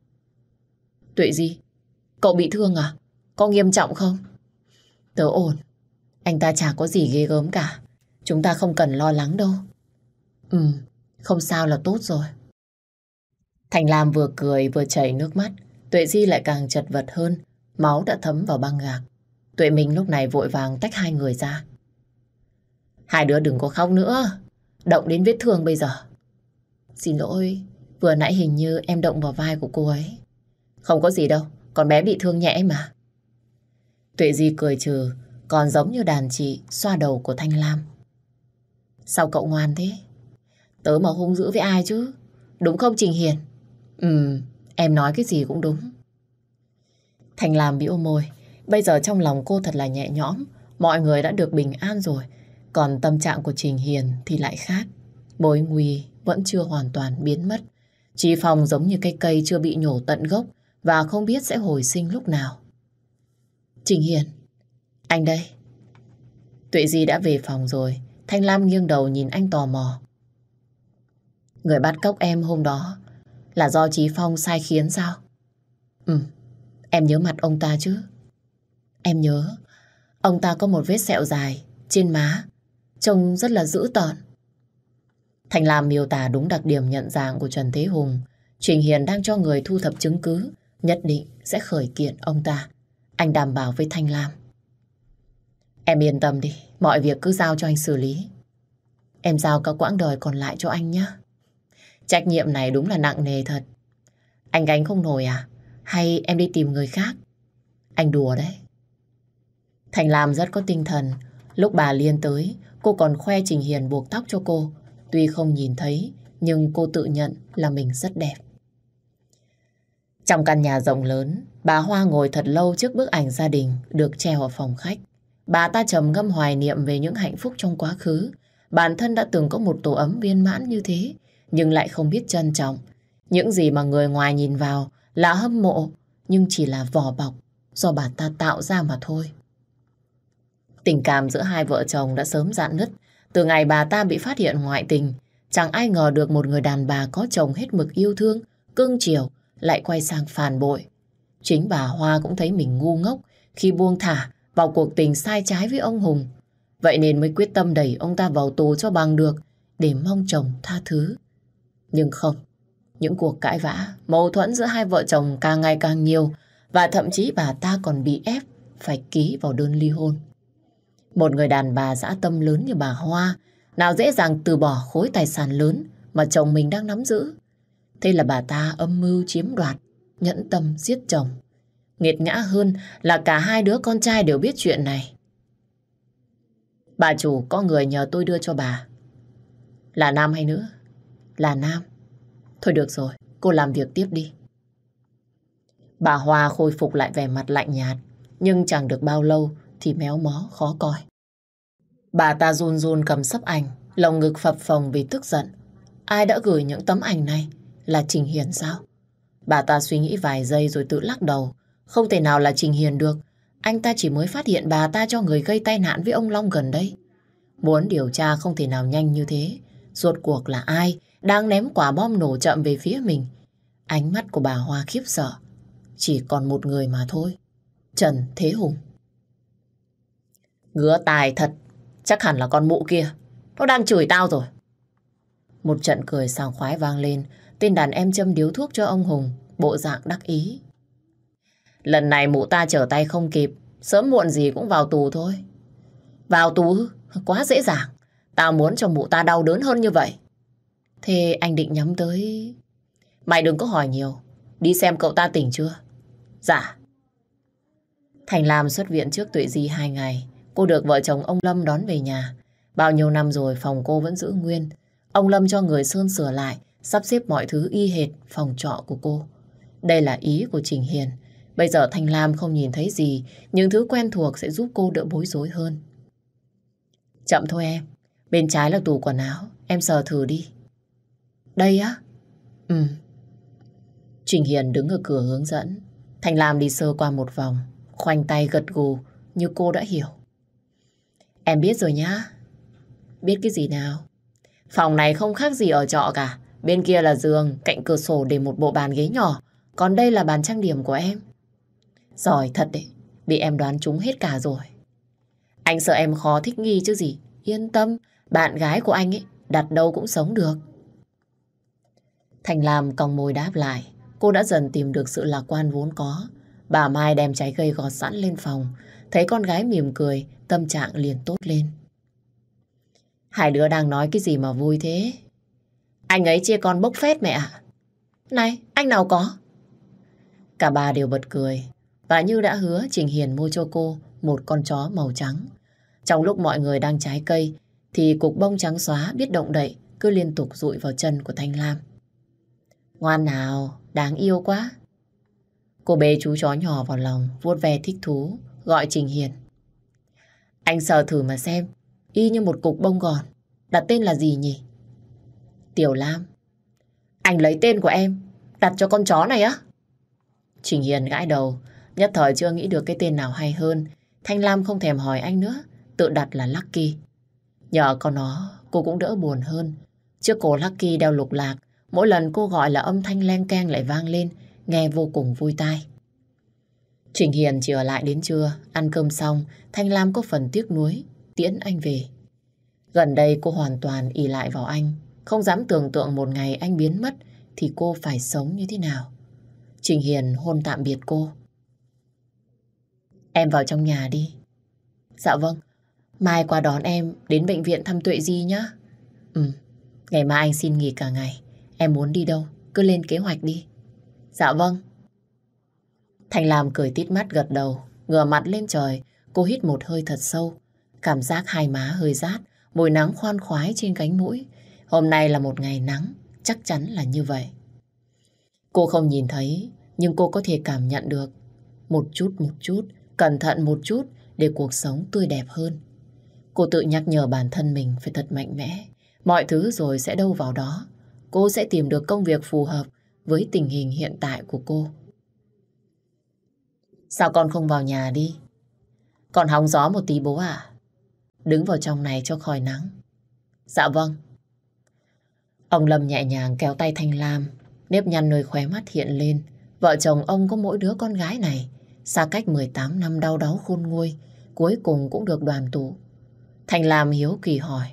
Tuệ Di, cậu bị thương à? Có nghiêm trọng không? Tớ ổn. Anh ta chả có gì ghê gớm cả. Chúng ta không cần lo lắng đâu. Không sao là tốt rồi. Thành Lam vừa cười vừa chảy nước mắt. Tuệ Di lại càng chật vật hơn. Máu đã thấm vào băng gạc. Tuệ Minh lúc này vội vàng tách hai người ra. Hai đứa đừng có khóc nữa. Động đến vết thương bây giờ. Xin lỗi, vừa nãy hình như em động vào vai của cô ấy. Không có gì đâu, con bé bị thương nhẹ mà. Tuệ Di cười trừ, còn giống như đàn chị xoa đầu của Thanh Lam. Sao cậu ngoan thế? Tớ mà hung dữ với ai chứ? Đúng không Trình Hiền? Em nói cái gì cũng đúng. Thanh Lam bĩu môi. Bây giờ trong lòng cô thật là nhẹ nhõm. Mọi người đã được bình an rồi. Còn tâm trạng của Trình Hiền thì lại khác. Mối nguy vẫn chưa hoàn toàn biến mất. Chí Phong giống như cái cây chưa bị nhổ tận gốc và không biết sẽ hồi sinh lúc nào. Trình Hiền, anh đây. Tuệ Di đã về phòng rồi. Thanh Lam nghiêng đầu nhìn anh tò mò. Người bắt cóc em hôm đó là do Chí Phong sai khiến sao? Em nhớ mặt ông ta chứ? Em nhớ. Ông ta có một vết sẹo dài trên má, trông rất là dữ tợn. Thành Lam miêu tả đúng đặc điểm nhận dạng của Trần Thế Hùng. Trình Hiền đang cho người thu thập chứng cứ, nhất định sẽ khởi kiện ông ta. Anh đảm bảo với Thanh Lam. Em yên tâm đi, mọi việc cứ giao cho anh xử lý. Em giao cả quãng đời còn lại cho anh nhé. Trách nhiệm này đúng là nặng nề thật. Anh gánh không nổi à? Hay em đi tìm người khác? Anh đùa đấy. Thành Lam rất có tinh thần. Lúc bà Liên tới, cô còn khoe Trình Hiền buộc tóc cho cô. Tuy không nhìn thấy, nhưng cô tự nhận là mình rất đẹp. Trong căn nhà rộng lớn, bà Hoa ngồi thật lâu trước bức ảnh gia đình được treo ở phòng khách. Bà ta trầm ngâm hoài niệm về những hạnh phúc trong quá khứ. Bản thân đã từng có một tổ ấm viên mãn như thế, nhưng lại không biết trân trọng. Những gì mà người ngoài nhìn vào là hâm mộ, nhưng chỉ là vỏ bọc do bà ta tạo ra mà thôi. Tình cảm giữa hai vợ chồng đã sớm rạn nứt. Từ ngày bà ta bị phát hiện ngoại tình, chẳng ai ngờ được một người đàn bà có chồng hết mực yêu thương, cưng chiều, lại quay sang phản bội. Chính bà Hoa cũng thấy mình ngu ngốc khi buông thả vào cuộc tình sai trái với ông Hùng. Vậy nên mới quyết tâm đẩy ông ta vào tù cho bằng được, để mong chồng tha thứ. Nhưng không, những cuộc cãi vã, mâu thuẫn giữa hai vợ chồng càng ngày càng nhiều, và thậm chí bà ta còn bị ép phải ký vào đơn ly hôn. Một người đàn bà dã tâm lớn như bà Hoa nào dễ dàng từ bỏ khối tài sản lớn mà chồng mình đang nắm giữ. Thế là bà ta âm mưu chiếm đoạt, nhẫn tâm giết chồng. Nghiệt ngã hơn là cả hai đứa con trai đều biết chuyện này. Bà chủ có người nhờ tôi đưa cho bà. Là nam hay nữ? Là nam. Thôi được rồi, cô làm việc tiếp đi. Bà Hoa khôi phục lại vẻ mặt lạnh nhạt, nhưng chẳng được bao lâu thì méo mó khó coi. Bà ta run run cầm sấp ảnh, lồng ngực phập phồng vì tức giận. Ai đã gửi những tấm ảnh này? Là Trình Hiền sao? Bà ta suy nghĩ vài giây rồi tự lắc đầu. Không thể nào là Trình Hiền được. Anh ta chỉ mới phát hiện bà ta cho người gây tai nạn với ông Long gần đây. Muốn điều tra không thể nào nhanh như thế. Rốt cuộc là ai đang ném quả bom nổ chậm về phía mình? Ánh mắt của bà Hoa khiếp sợ. Chỉ còn một người mà thôi. Trần Thế Hùng. Ngứa tài thật. Chắc hẳn là con mụ kia. Nó đang chửi tao rồi. Một trận cười sảng khoái vang lên. Tên đàn em châm điếu thuốc cho ông Hùng, bộ dạng đắc ý. Lần này mụ ta trở tay không kịp, sớm muộn gì cũng vào tù thôi. Vào tù? Quá dễ dàng. Tao muốn cho mụ ta đau đớn hơn như vậy. Thế anh định nhắm tới... Mày đừng có hỏi nhiều. Đi xem cậu ta tỉnh chưa? Dạ. Thành Lam xuất viện trước Tuệ Di 2 ngày. Cô được vợ chồng ông Lâm đón về nhà. Bao nhiêu năm rồi phòng cô vẫn giữ nguyên. Ông Lâm cho người sơn sửa lại, sắp xếp mọi thứ y hệt phòng trọ của cô. Đây là ý của Trình Hiền. Bây giờ Thanh Lam không nhìn thấy gì, những thứ quen thuộc sẽ giúp cô đỡ bối rối hơn. Chậm thôi em. Bên trái là tủ quần áo. Em sờ thử đi. Đây á? Trình Hiền đứng ở cửa hướng dẫn. Thanh Lam đi sơ qua một vòng. khoanh tay gật gù như cô đã hiểu. Em biết rồi nhá. Biết cái gì nào? Phòng này không khác gì ở trọ cả. Bên kia là giường, cạnh cửa sổ để một bộ bàn ghế nhỏ. Còn đây là bàn trang điểm của em. Giỏi thật đấy, bị em đoán trúng hết cả rồi. Anh sợ em khó thích nghi chứ gì. Yên tâm, bạn gái của anh ấy đặt đâu cũng sống được. Thành Lam cong môi đáp lại. Cô đã dần tìm được sự lạc quan vốn có. Bà Mai đem trái cây gọt sẵn lên phòng. Thấy con gái mỉm cười, tâm trạng liền tốt lên. Hai đứa đang nói cái gì mà vui thế? Anh ấy chia con bốc phét mẹ ạ. Này, anh nào có? Cả ba đều bật cười. Và như đã hứa, Trình Hiền mua cho cô một con chó màu trắng. Trong lúc mọi người đang trái cây, thì cục bông trắng xóa biết động đậy cứ liên tục dụi vào chân của Thanh Lam. Ngoan nào, đáng yêu quá. Cô bế chú chó nhỏ vào lòng, vuốt ve thích thú, gọi Trình Hiền. Anh sờ thử mà xem, y như một cục bông gòn. Đặt tên là gì nhỉ? Tiểu Lam. Anh lấy tên của em, đặt cho con chó này á? Trình Hiền gãi đầu, nhất thời chưa nghĩ được cái tên nào hay hơn. Thanh Lam không thèm hỏi anh nữa, tự đặt là Lucky. Nhờ có nó, cô cũng đỡ buồn hơn. Chiếc cổ Lucky đeo lục lạc, mỗi lần cô gọi là âm thanh len keng lại vang lên, nghe vô cùng vui tai. Trình Hiền chỉ ở lại đến trưa, ăn cơm xong, Thanh Lam có phần tiếc nuối, tiễn anh về. Gần đây cô hoàn toàn ỷ lại vào anh, không dám tưởng tượng một ngày anh biến mất thì cô phải sống như thế nào. Trình Hiền hôn tạm biệt cô. Em vào trong nhà đi. Dạ vâng, mai qua đón em đến bệnh viện thăm Tuệ Di nhá. Ngày mai anh xin nghỉ cả ngày. Em muốn đi đâu, cứ lên kế hoạch đi. Dạ vâng. Thành Lam cười tít mắt gật đầu, ngửa mặt lên trời, cô hít một hơi thật sâu. Cảm giác hai má hơi rát, mùi nắng khoan khoái trên cánh mũi. Hôm nay là một ngày nắng, chắc chắn là như vậy. Cô không nhìn thấy, nhưng cô có thể cảm nhận được. Một chút, cẩn thận một chút để cuộc sống tươi đẹp hơn. Cô tự nhắc nhở bản thân mình phải thật mạnh mẽ. Mọi thứ rồi sẽ đâu vào đó. Cô sẽ tìm được công việc phù hợp với tình hình hiện tại của cô. Sao con không vào nhà đi? Con hóng gió một tí bố à? Đứng vào trong này cho khỏi nắng. Dạ vâng. Ông Lâm nhẹ nhàng kéo tay Thanh Lam, nếp nhăn nơi khóe mắt hiện lên. Vợ chồng ông có mỗi đứa con gái này, xa cách 18 năm đau đáu khôn nguôi, cuối cùng cũng được đoàn tụ. Thanh Lam hiếu kỳ hỏi.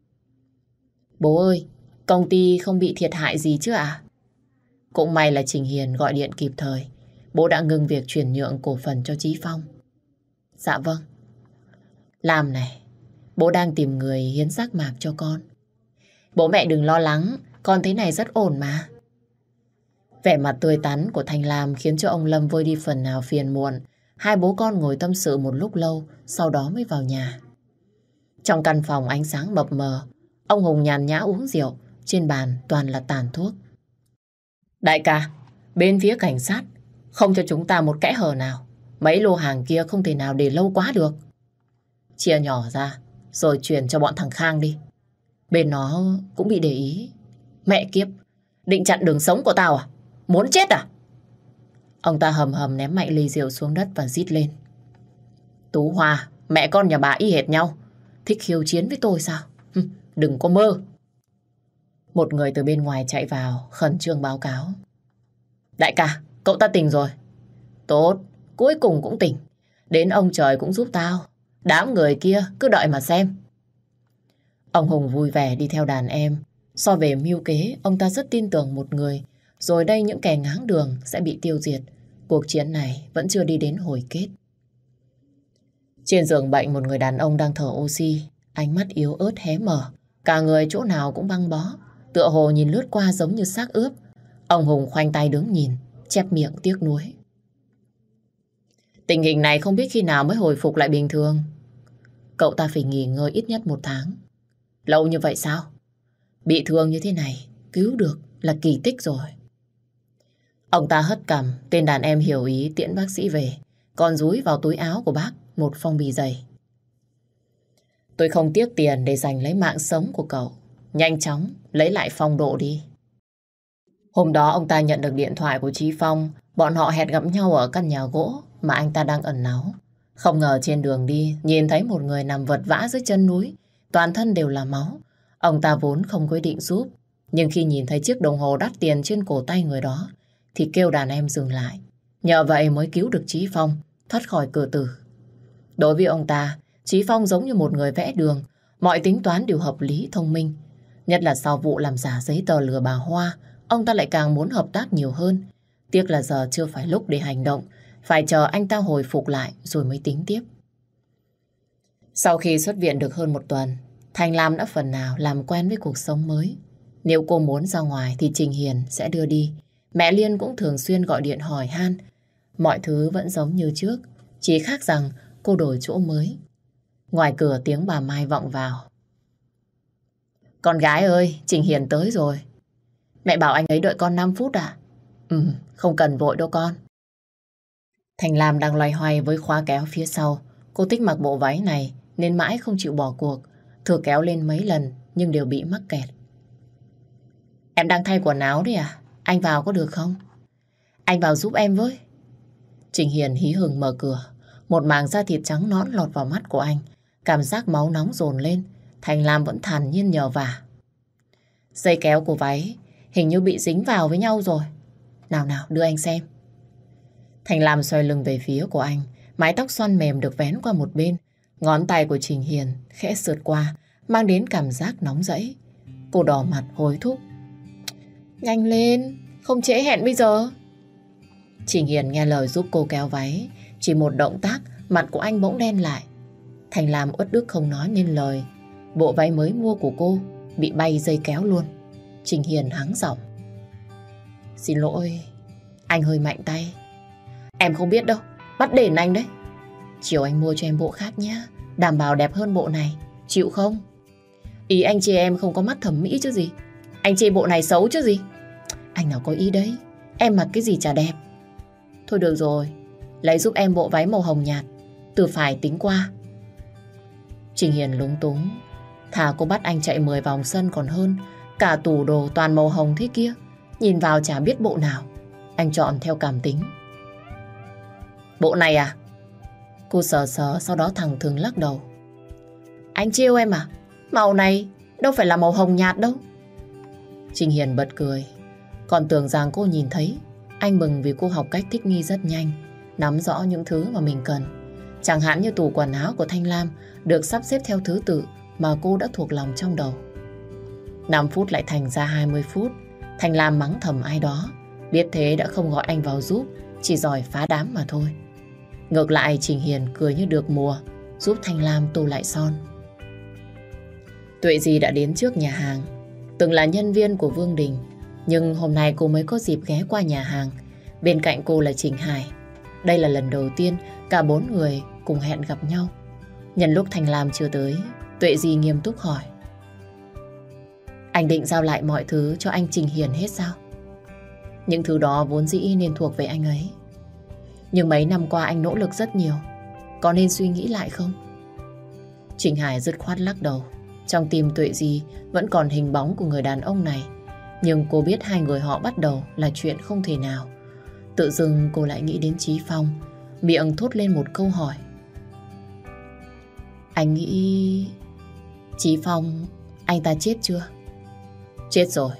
Bố ơi, công ty không bị thiệt hại gì chứ ạ? Cũng may là Trình Hiền gọi điện kịp thời. Bố đã ngừng việc chuyển nhượng cổ phần cho Chí Phong. Dạ vâng. Lam này, bố đang tìm người hiến xác mạc cho con. Bố mẹ đừng lo lắng, con thế này rất ổn mà. Vẻ mặt tươi tắn của Thanh Lam khiến cho ông Lâm vơi đi phần nào phiền muộn. Hai bố con ngồi tâm sự một lúc lâu, sau đó mới vào nhà. Trong căn phòng ánh sáng mập mờ, ông Hùng nhàn nhã uống rượu, trên bàn toàn là tàn thuốc. Đại ca, bên phía cảnh sát không cho chúng ta một kẽ hở nào. Mấy lô hàng kia không thể nào để lâu quá được. Chia nhỏ ra, rồi chuyển cho bọn thằng Khang đi. Bên nó cũng bị để ý. Mẹ kiếp, định chặn đường sống của tao à? Muốn chết à? Ông ta hầm hầm ném mạnh ly rượu xuống đất và rít lên. Tú Hoa, mẹ con nhà bà y hệt nhau. Thích khiêu chiến với tôi sao? Đừng có mơ. Một người từ bên ngoài chạy vào, khẩn trương báo cáo. Đại ca, cậu ta tỉnh rồi. Tốt, cuối cùng cũng tỉnh. Đến ông trời cũng giúp tao. Đám người kia cứ đợi mà xem. Ông Hùng vui vẻ đi theo đàn em. So về mưu kế, ông ta rất tin tưởng một người. Rồi đây những kẻ ngáng đường sẽ bị tiêu diệt. Cuộc chiến này vẫn chưa đi đến hồi kết. Trên giường bệnh một người đàn ông đang thở oxy. Ánh mắt yếu ớt hé mở. Cả người chỗ nào cũng băng bó. Tựa hồ nhìn lướt qua giống như xác ướp. Ông Hùng khoanh tay đứng nhìn, chép miệng tiếc nuối. Tình hình này không biết khi nào mới hồi phục lại bình thường. Cậu ta phải nghỉ ngơi ít nhất 1 tháng. Lâu như vậy sao? Bị thương như thế này, cứu được là kỳ tích rồi. Ông ta hất cằm, tên đàn em hiểu ý tiễn bác sĩ về, còn dúi vào túi áo của bác một phong bì dày. Tôi không tiếc tiền để giành lấy mạng sống của cậu. Nhanh chóng lấy lại phong độ đi. Hôm đó ông ta nhận được điện thoại của Chí Phong, Bọn họ hẹn gặp nhau ở căn nhà gỗ mà anh ta đang ẩn náu. Không ngờ trên đường đi nhìn thấy một người nằm vật vã dưới chân núi, toàn thân đều là máu. Ông ta vốn không có ý định giúp, nhưng khi nhìn thấy chiếc đồng hồ đắt tiền trên cổ tay người đó thì kêu đàn em dừng lại. Nhờ vậy mới cứu được Chí Phong thoát khỏi cửa tử. Đối với ông ta, Chí Phong giống như một người vẽ đường, mọi tính toán đều hợp lý thông minh. Nhất là sau vụ làm giả giấy tờ lừa bà Hoa, ông ta lại càng muốn hợp tác nhiều hơn. Tiếc là giờ chưa phải lúc để hành động, phải chờ anh ta hồi phục lại rồi mới tính tiếp. Sau khi xuất viện được hơn một tuần, Thanh Lam đã phần nào làm quen với cuộc sống mới. Nếu cô muốn ra ngoài thì Trình Hiền sẽ đưa đi. Mẹ Liên cũng thường xuyên gọi điện hỏi han. Mọi thứ vẫn giống như trước, chỉ khác rằng cô đổi chỗ mới. Ngoài cửa tiếng bà Mai vọng vào. Con gái ơi, Trình Hiền tới rồi. Mẹ bảo anh ấy đợi con 5 phút à? Không cần vội đâu con. Thành Lam đang loay hoay với khóa kéo phía sau. Cô thích mặc bộ váy này nên mãi không chịu bỏ cuộc. Thử kéo lên mấy lần nhưng đều bị mắc kẹt. Em đang thay quần áo đấy à? Anh vào có được không? Anh vào giúp em với. Trình Hiền hí hửng mở cửa. Một mảng da thịt trắng nõn lọt vào mắt của anh. Cảm giác máu nóng dồn lên. Thành Lam vẫn thản nhiên nhờ vả. Dây kéo của váy hình như bị dính vào với nhau rồi. Nào nào đưa anh xem. Thành Lam xoay lưng về phía của anh. Mái tóc xoăn mềm được vén qua một bên. Ngón tay của Trình Hiền khẽ sượt qua, mang đến cảm giác nóng rẫy. Cô đỏ mặt hối thúc. Nhanh lên, không trễ hẹn bây giờ. Trình Hiền nghe lời giúp cô kéo váy. Chỉ một động tác, mặt của anh bỗng đen lại. Thành Lam uất ức không nói nên lời. Bộ váy mới mua của cô bị bay dây kéo luôn. Trình Hiền hắng giọng. Xin lỗi, anh hơi mạnh tay. Em không biết đâu, bắt đền anh đấy. Chiều anh mua cho em bộ khác nhé, đảm bảo đẹp hơn bộ này. Chịu không? Ý anh chê em không có mắt thẩm mỹ chứ gì. Anh chê bộ này xấu chứ gì. Anh nào có ý đấy, em mặc cái gì chả đẹp. Thôi được rồi, lấy giúp em bộ váy màu hồng nhạt, từ phải tính qua. Trình Hiền lúng túng. Thà cô bắt anh chạy 10 vòng sân còn hơn. Cả tủ đồ toàn màu hồng thế kia, nhìn vào chả biết bộ nào. Anh chọn theo cảm tính. Bộ này à? Cô sờ sờ sau đó thẳng thừng lắc đầu. Anh trêu em à? Màu này đâu phải là màu hồng nhạt đâu. Trình Hiền bật cười. Còn tưởng rằng cô nhìn thấy. Anh mừng vì cô học cách thích nghi rất nhanh, nắm rõ những thứ mà mình cần. Chẳng hạn như tủ quần áo của Thanh Lam được sắp xếp theo thứ tự mà cô đã thuộc lòng trong đầu. 5 phút lại thành ra 20 phút. Thanh Lam mắng thầm ai đó. Biết thế đã không gọi anh vào giúp, chỉ giỏi phá đám mà thôi. Ngược lại Trình Hiền cười như được mùa, giúp Thanh Lam tô lại son. Tuệ Di đã đến trước nhà hàng. Từng là nhân viên của Vương Đình, nhưng hôm nay cô mới có dịp ghé qua nhà hàng. Bên cạnh cô là Trình Hải. Đây là lần đầu tiên cả 4 người cùng hẹn gặp nhau. Nhân lúc Thanh Lam chưa tới, Tuệ Di nghiêm túc hỏi. Anh định giao lại mọi thứ cho anh Trình Hiền hết sao? Những thứ đó vốn dĩ nên thuộc về anh ấy. Nhưng mấy năm qua anh nỗ lực rất nhiều, có nên suy nghĩ lại không? Trình Hải dứt khoát lắc đầu. Trong tim Tuệ Di vẫn còn hình bóng của người đàn ông này. Nhưng cô biết hai người họ bắt đầu là chuyện không thể nào. Tự dưng cô lại nghĩ đến Chí Phong, miệng thốt lên một câu hỏi. Anh nghĩ Chí Phong, anh ta chết chưa? Chết rồi.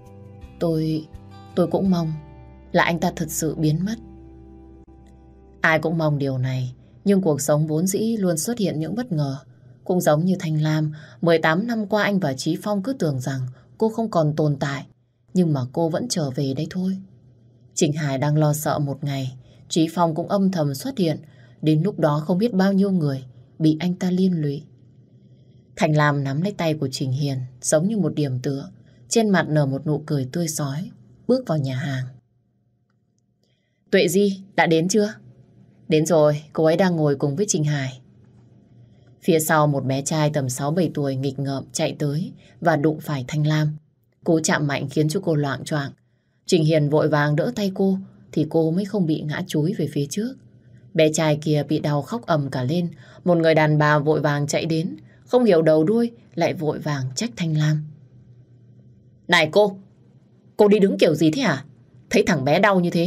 Tôi cũng mong là anh ta thật sự biến mất. Ai cũng mong điều này, nhưng cuộc sống vốn dĩ luôn xuất hiện những bất ngờ. Cũng giống như Thanh Lam, 18 năm qua anh và Chí Phong cứ tưởng rằng cô không còn tồn tại, nhưng mà cô vẫn trở về đây thôi. Trình Hải đang lo sợ một ngày Chí Phong cũng âm thầm xuất hiện. Đến lúc đó không biết bao nhiêu người bị anh ta liên lụy. Thành Lam nắm lấy tay của Trình Hiền giống như một điểm tựa, trên mặt nở một nụ cười tươi rói, bước vào nhà hàng. Tuệ Di đã đến chưa? Đến rồi, cô ấy đang ngồi cùng với Trình Hải. Phía sau một bé trai tầm 6-7 tuổi nghịch ngợm chạy tới và đụng phải Thanh Lam. Cú chạm mạnh khiến cho cô loạng choạng. Trình Hiền vội vàng đỡ tay cô thì cô mới không bị ngã chúi về phía trước. Bé trai kia bị đau khóc ầm cả lên. Một người đàn bà vội vàng chạy đến, không hiểu đầu đuôi lại vội vàng trách Thanh Lam. Này cô đi đứng kiểu gì thế hả? Thấy thằng bé đau như thế,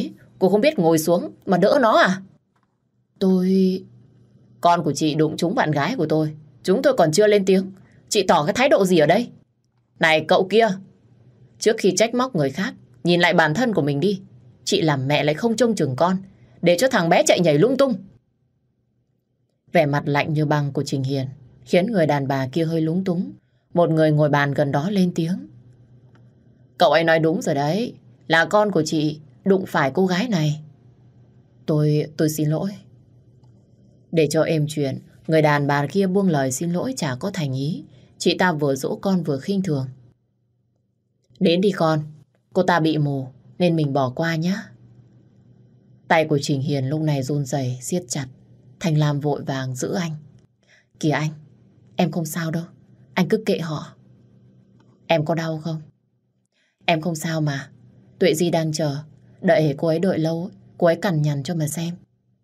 Cô không biết ngồi xuống mà đỡ nó à? Tôi... Con của chị đụng trúng bạn gái của tôi. Chúng tôi còn chưa lên tiếng. Chị tỏ cái thái độ gì ở đây? Này cậu kia, trước khi trách móc người khác, nhìn lại bản thân của mình đi. Chị làm mẹ lại không trông chừng con, để cho thằng bé chạy nhảy lung tung. Vẻ mặt lạnh như băng của Trình Hiền khiến người đàn bà kia hơi lúng túng. Một người ngồi bàn gần đó lên tiếng. Cậu ấy nói đúng rồi đấy. Là con của chị đụng phải cô gái này. Tôi xin lỗi. Để cho êm chuyện, người đàn bà kia buông lời xin lỗi chả có thành ý. Chị ta vừa dỗ con vừa khinh thường. Đến đi con, cô ta bị mù nên mình bỏ qua nhé. Tay của Trình Hiền lúc này run rẩy siết chặt. Thành Lam vội vàng giữ anh. Kìa anh, em không sao đâu. Anh cứ kệ họ. Em có đau không? Em không sao mà. Tuệ Di đang chờ. Đợi cô ấy đợi lâu, cô ấy cằn nhằn cho mà xem.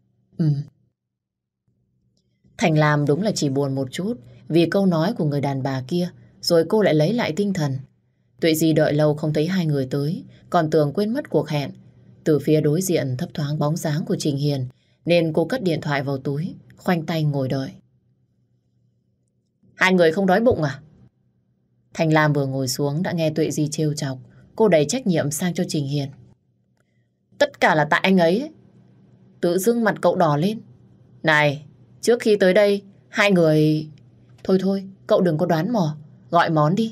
Thành Lam đúng là chỉ buồn một chút vì câu nói của người đàn bà kia, rồi cô lại lấy lại tinh thần. Tuệ Di đợi lâu không thấy hai người tới, còn tưởng quên mất cuộc hẹn. Từ phía đối diện thấp thoáng bóng dáng của Trình Hiền, nên cô cất điện thoại vào túi, khoanh tay ngồi đợi. Hai người không đói bụng à? Thành Lam vừa ngồi xuống đã nghe Tuệ Di trêu chọc. Cô đẩy trách nhiệm sang cho Trình Hiền. Tất cả là tại anh ấy. Tự dưng mặt cậu đỏ lên. Này, trước khi tới đây, hai người... Thôi, cậu đừng có đoán mò, gọi món đi.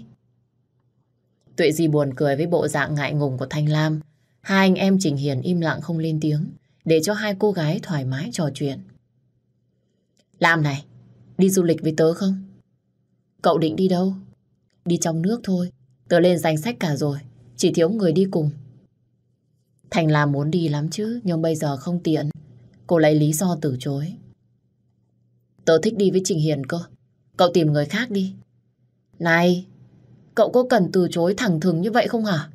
Tuệ Di buồn cười với bộ dạng ngại ngùng của Thanh Lam. Hai anh em Trình Hiền im lặng không lên tiếng, để cho hai cô gái thoải mái trò chuyện. Lam này, đi du lịch với tớ không? Cậu định đi đâu? Đi trong nước thôi, tớ lên danh sách cả rồi, chỉ thiếu người đi cùng. Thành Lam muốn đi lắm chứ, nhưng bây giờ không tiện. Cô lấy lý do từ chối. Tớ thích đi với Trình Hiền cơ. Cậu tìm người khác đi. Này, cậu có cần từ chối thẳng thừng như vậy không hả?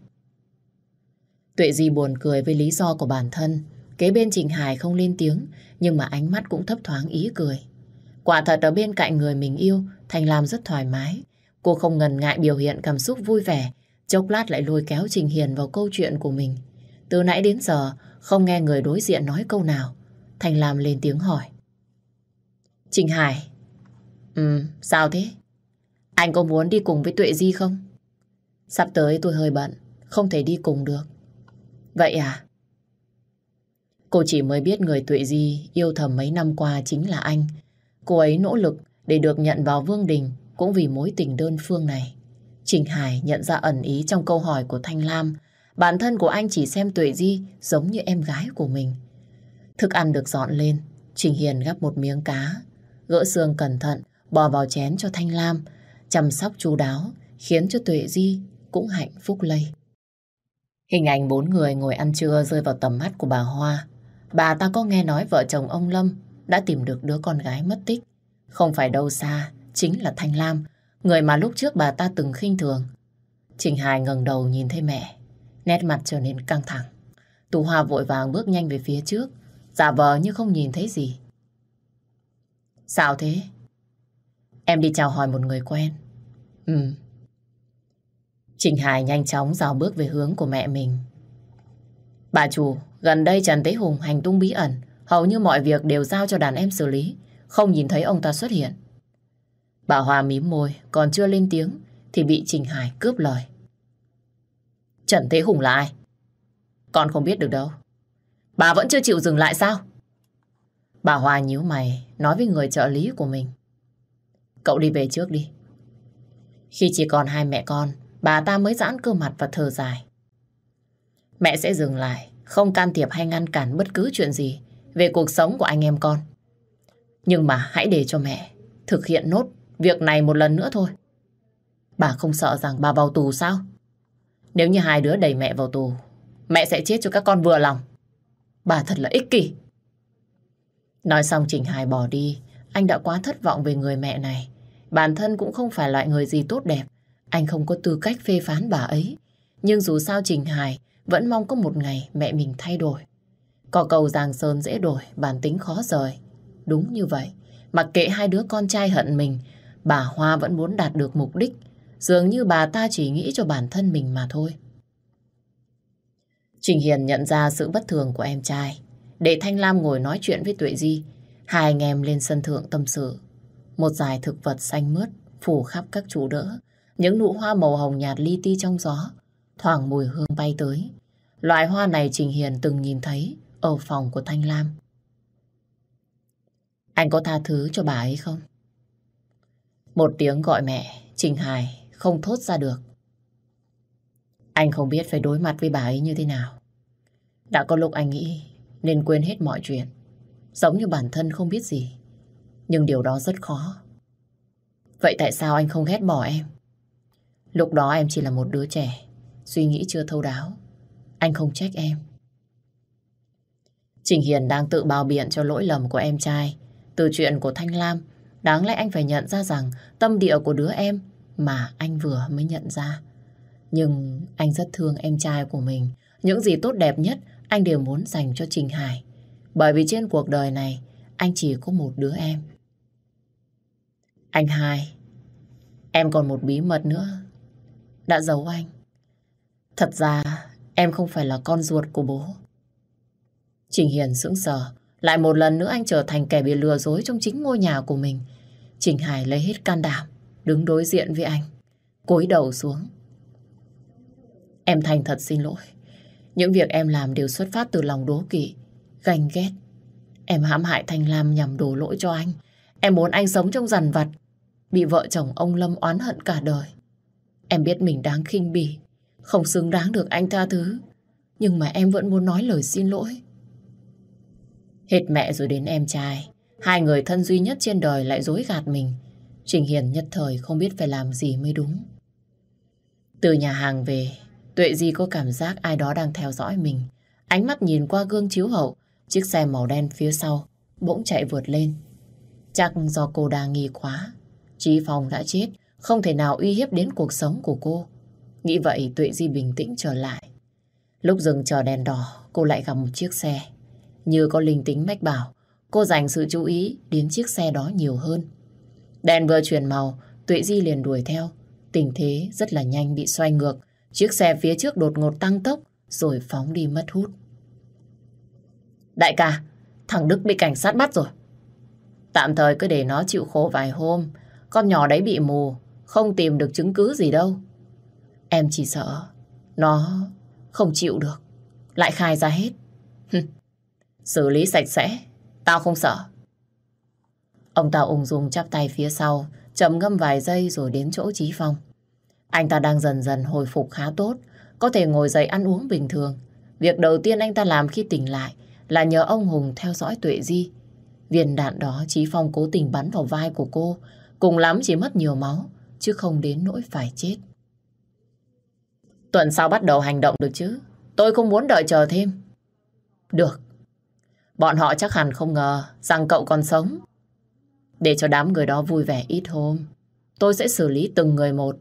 Tuệ Di buồn cười với lý do của bản thân. Kế bên Trình Hải không lên tiếng, nhưng mà ánh mắt cũng thấp thoáng ý cười. Quả thật ở bên cạnh người mình yêu, Thành Lam rất thoải mái. Cô không ngần ngại biểu hiện cảm xúc vui vẻ, chốc lát lại lôi kéo Trình Hiền vào câu chuyện của mình. Từ nãy đến giờ, không nghe người đối diện nói câu nào. Thành Lam lên tiếng hỏi. Trình Hải, sao thế? Anh có muốn đi cùng với Tuệ Di không? Sắp tới tôi hơi bận, không thể đi cùng được. Vậy à? Cô chỉ mới biết người Tuệ Di yêu thầm mấy năm qua chính là anh. Cô ấy nỗ lực để được nhận vào Vương Đình cũng vì mối tình đơn phương này. Trình Hải nhận ra ẩn ý trong câu hỏi của Thanh Lam. Bản thân của anh chỉ xem Tuệ Di giống như em gái của mình. Thức ăn được dọn lên, Trình Hiền gắp một miếng cá, gỡ xương cẩn thận, bỏ vào chén cho Thanh Lam, chăm sóc chu đáo, khiến cho Tuệ Di cũng hạnh phúc lây. Hình ảnh bốn người ngồi ăn trưa rơi vào tầm mắt của bà Hoa. Bà ta có nghe nói vợ chồng ông Lâm đã tìm được đứa con gái mất tích. Không phải đâu xa, chính là Thanh Lam, người mà lúc trước bà ta từng khinh thường. Trình Hải ngẩng đầu nhìn thấy mẹ, nét mặt trở nên căng thẳng. Tú Hoa vội vàng bước nhanh về phía trước, giả vờ như không nhìn thấy gì. Sao thế? Em đi chào hỏi một người quen. Trình Hải nhanh chóng dào bước về hướng của mẹ mình. Bà chủ, gần đây Trần Tế Hùng hành tung bí ẩn, hầu như mọi việc đều giao cho đàn em xử lý, không nhìn thấy ông ta xuất hiện. Bà Hoa mím môi, còn chưa lên tiếng thì bị Trình Hải cướp lời. Trần Thế Hùng là ai? Con không biết được đâu. Bà vẫn chưa chịu dừng lại sao? Bà Hoa nhíu mày, nói với người trợ lý của mình. Cậu đi về trước đi. Khi chỉ còn hai mẹ con, bà ta mới giãn cơ mặt và thở dài. Mẹ sẽ dừng lại, không can thiệp hay ngăn cản bất cứ chuyện gì về cuộc sống của anh em con. Nhưng mà hãy để cho mẹ thực hiện nốt việc này một lần nữa thôi. Bà không sợ rằng bà vào tù sao? Nếu như hai đứa đẩy mẹ vào tù, mẹ sẽ chết cho các con vừa lòng. Bà thật là ích kỷ. Nói xong Trình Hải bỏ đi. Anh đã quá thất vọng về người mẹ này. Bản thân cũng không phải loại người gì tốt đẹp. Anh không có tư cách phê phán bà ấy. Nhưng dù sao Trình Hải vẫn mong có một ngày mẹ mình thay đổi. Có câu giang sơn dễ đổi, bản tính khó rời. Đúng như vậy. Mặc kệ hai đứa con trai hận mình, bà Hoa vẫn muốn đạt được mục đích. Dường như bà ta chỉ nghĩ cho bản thân mình mà thôi. Trình Hiền nhận ra sự bất thường của em trai. Để Thanh Lam ngồi nói chuyện với Tuệ Di, hai anh em lên sân thượng tâm sự. Một dải thực vật xanh mướt phủ khắp các trụ đỡ. Những nụ hoa màu hồng nhạt li ti trong gió, thoảng mùi hương bay tới. Loại hoa này Trình Hiền từng nhìn thấy ở phòng của Thanh Lam. Anh có tha thứ cho bà ấy không? Một tiếng gọi mẹ, Trình Hải không thốt ra được. Anh không biết phải đối mặt với bà ấy như thế nào. Đã có lúc anh nghĩ nên quên hết mọi chuyện, giống như bản thân không biết gì. Nhưng điều đó rất khó. Vậy tại sao anh không ghét bỏ em? Lúc đó em chỉ là một đứa trẻ, suy nghĩ chưa thấu đáo. Anh không trách em. Trình Hiền đang tự bào biện cho lỗi lầm của em trai. Từ chuyện của Thanh Lam, đáng lẽ anh phải nhận ra rằng tâm địa của đứa em mà anh vừa mới nhận ra. Nhưng anh rất thương em trai của mình. Những gì tốt đẹp nhất anh đều muốn dành cho Trình Hải. Bởi vì trên cuộc đời này anh chỉ có một đứa em. Anh hai, em còn một bí mật nữa đã giấu anh. Thật ra em không phải là con ruột của bố. Trình Hiền sững sờ. Lại một lần nữa anh trở thành kẻ bị lừa dối trong chính ngôi nhà của mình. Trình Hải lấy hết can đảm đứng đối diện với anh, cúi đầu xuống. Em thành thật xin lỗi. Những việc em làm đều xuất phát từ lòng đố kỵ, ganh ghét. Em hãm hại Thanh Lam nhằm đổ lỗi cho anh. Em muốn anh sống trong dằn vặt, bị vợ chồng ông Lâm oán hận cả đời. Em biết mình đáng khinh bỉ, không xứng đáng được anh tha thứ. Nhưng mà em vẫn muốn nói lời xin lỗi. Hết mẹ rồi đến em trai, hai người thân duy nhất trên đời lại dối gạt mình. Trình Hiền nhất thời không biết phải làm gì mới đúng. Từ nhà hàng về, Tuệ Di có cảm giác ai đó đang theo dõi mình. Ánh mắt nhìn qua gương chiếu hậu, chiếc xe màu đen phía sau bỗng chạy vượt lên. Chắc do cô đa nghi quá. Chí Phong đã chết, không thể nào uy hiếp đến cuộc sống của cô. Nghĩ vậy Tuệ Di bình tĩnh trở lại. Lúc dừng chờ đèn đỏ, cô lại gặp một chiếc xe. Như có linh tính mách bảo, cô dành sự chú ý đến chiếc xe đó nhiều hơn. Đèn vừa chuyển màu, Tuệ Di liền đuổi theo. Tình thế rất là nhanh bị xoay ngược. Chiếc xe phía trước đột ngột tăng tốc rồi phóng đi mất hút. Đại ca, thằng Đức bị cảnh sát bắt rồi. Tạm thời cứ để nó chịu khổ vài hôm. Con nhỏ đấy bị mù, không tìm được chứng cứ gì đâu. Em chỉ sợ nó không chịu được, lại khai ra hết. Xử lý sạch sẽ, tao không sợ. Ông ta ung dung chắp tay phía sau, trầm ngâm vài giây rồi đến chỗ Chí Phong. Anh ta đang dần dần hồi phục khá tốt, có thể ngồi dậy ăn uống bình thường. Việc đầu tiên anh ta làm khi tỉnh lại là nhờ ông Hùng theo dõi Tuệ Di. Viên đạn đó Chí Phong cố tình bắn vào vai của cô, cùng lắm chỉ mất nhiều máu, chứ không đến nỗi phải chết. Tuần sau bắt đầu hành động được chứ? Tôi không muốn đợi chờ thêm. Được. Bọn họ chắc hẳn không ngờ rằng cậu còn sống. Để cho đám người đó vui vẻ ít hôm, tôi sẽ xử lý từng người một.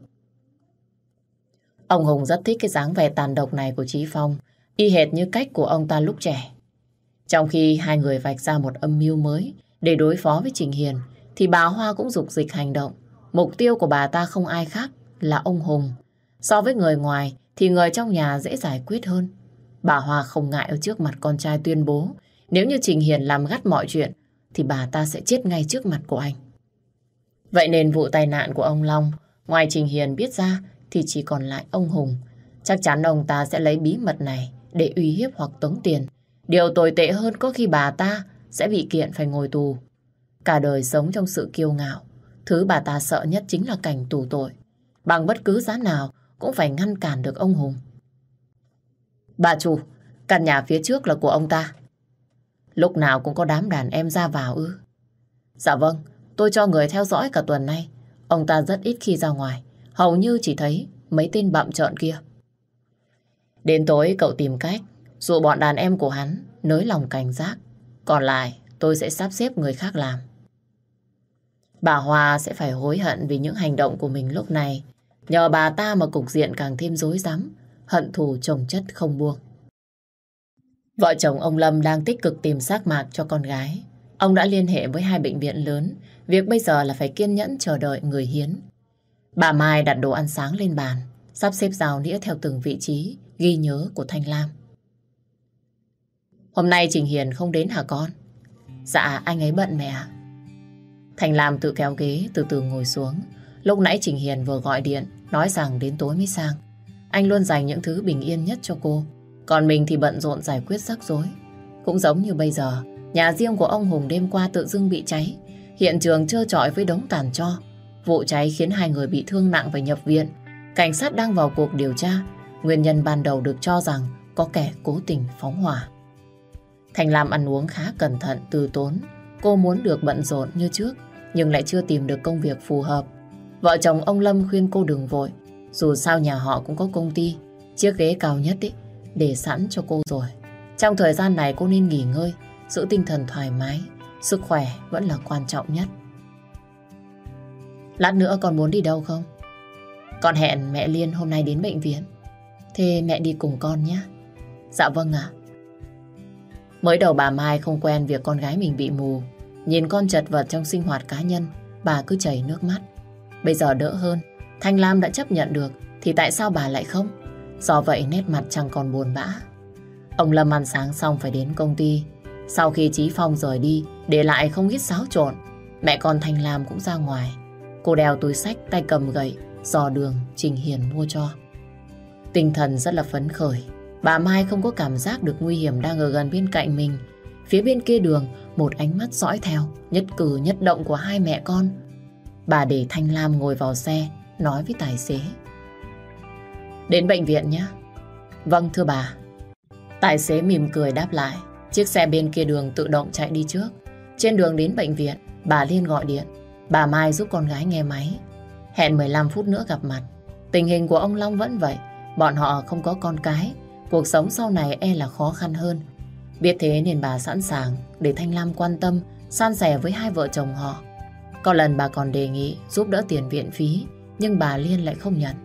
Ông Hùng rất thích cái dáng vẻ tàn độc này của Chí Phong, y hệt như cách của ông ta lúc trẻ. Trong khi hai người vạch ra một âm mưu mới để đối phó với Trình Hiền, thì bà Hoa cũng dục dịch hành động. Mục tiêu của bà ta không ai khác là ông Hùng. So với người ngoài thì người trong nhà dễ giải quyết hơn. Bà Hoa không ngại ở trước mặt con trai tuyên bố nếu như Trình Hiền làm gắt mọi chuyện thì bà ta sẽ chết ngay trước mặt của anh. Vậy nên vụ tai nạn của ông Long, ngoài Trình Hiền biết ra thì chỉ còn lại ông Hùng. Chắc chắn ông ta sẽ lấy bí mật này để uy hiếp hoặc tống tiền. Điều tồi tệ hơn có khi bà ta sẽ bị kiện phải ngồi tù. Cả đời sống trong sự kiêu ngạo, thứ bà ta sợ nhất chính là cảnh tù tội. Bằng bất cứ giá nào cũng phải ngăn cản được ông Hùng. Bà chủ, căn nhà phía trước là của ông ta. Lúc nào cũng có đám đàn em ra vào ư? Dạ vâng, tôi cho người theo dõi cả tuần nay. Ông ta rất ít khi ra ngoài, hầu như chỉ thấy mấy tên bặm trợn kia. Đến tối cậu tìm cách dụ bọn đàn em của hắn nới lòng cảnh giác. Còn lại tôi sẽ sắp xếp người khác làm. Bà Hoa sẽ phải hối hận vì những hành động của mình lúc này. Nhờ bà ta mà cục diện càng thêm rối rắm, hận thù chồng chất không buông. Vợ chồng ông Lâm đang tích cực tìm xác mạc cho con gái. Ông đã liên hệ với hai bệnh viện lớn. Việc bây giờ là phải kiên nhẫn chờ đợi người hiến. Bà Mai đặt đồ ăn sáng lên bàn, sắp xếp dao nĩa theo từng vị trí ghi nhớ của Thanh Lam. Hôm nay Trình Hiền không đến hả con? Dạ anh ấy bận mẹ ạ. Thành Lam tự kéo ghế từ từ ngồi xuống. Lúc nãy Trình Hiền vừa gọi điện nói rằng đến tối mới sang. Anh luôn dành những thứ bình yên nhất cho cô. Còn mình thì bận rộn giải quyết rắc rối. Cũng giống như bây giờ, nhà riêng của ông Hùng đêm qua tự dưng bị cháy. Hiện trường trơ trọi với đống tàn tro. Vụ cháy khiến 2 người bị thương nặng phải nhập viện. Cảnh sát đang vào cuộc điều tra. Nguyên nhân ban đầu được cho rằng có kẻ cố tình phóng hỏa. Thành Lam ăn uống khá cẩn thận, từ tốn. Cô muốn được bận rộn như trước, nhưng lại chưa tìm được công việc phù hợp. Vợ chồng ông Lâm khuyên cô đừng vội. Dù sao nhà họ cũng có công ty, chiếc ghế cao nhất để sẵn cho cô rồi. Trong thời gian này cô nên nghỉ ngơi, giữ tinh thần thoải mái. Sức khỏe vẫn là quan trọng nhất. Lát nữa con muốn đi đâu không? Con hẹn mẹ Liên hôm nay đến bệnh viện. Thế mẹ đi cùng con nhé. Dạ vâng ạ. Mới đầu bà Mai không quen việc con gái mình bị mù. Nhìn con chật vật trong sinh hoạt cá nhân, bà cứ chảy nước mắt. Bây giờ đỡ hơn, Thanh Lam đã chấp nhận được, thì tại sao bà lại không? Do vậy nét mặt chẳng còn buồn bã. Ông Lâm ăn sáng xong phải đến công ty. Sau khi Chí Phong rời đi, để lại không ít xáo trộn. Mẹ con Thanh Lam cũng ra ngoài. Cô đeo túi xách, tay cầm gậy, dò đường Trình Hiền mua cho. Tinh thần rất là phấn khởi. Bà Mai không có cảm giác được nguy hiểm đang ở gần bên cạnh mình. Phía bên kia đường, một ánh mắt dõi theo, nhất cử nhất động của hai mẹ con. Bà để Thanh Lam ngồi vào xe, nói với tài xế. Đến bệnh viện nhé. Vâng thưa bà. Tài xế mỉm cười đáp lại. Chiếc xe bên kia đường tự động chạy đi trước. Trên đường đến bệnh viện, bà Liên gọi điện. Bà Mai giúp con gái nghe máy. Hẹn 15 phút nữa gặp mặt. Tình hình của ông Long vẫn vậy. Bọn họ không có con cái. Cuộc sống sau này e là khó khăn hơn. Biết thế nên bà sẵn sàng để Thanh Lam quan tâm, san sẻ với hai vợ chồng họ. Có lần bà còn đề nghị giúp đỡ tiền viện phí, nhưng bà Liên lại không nhận.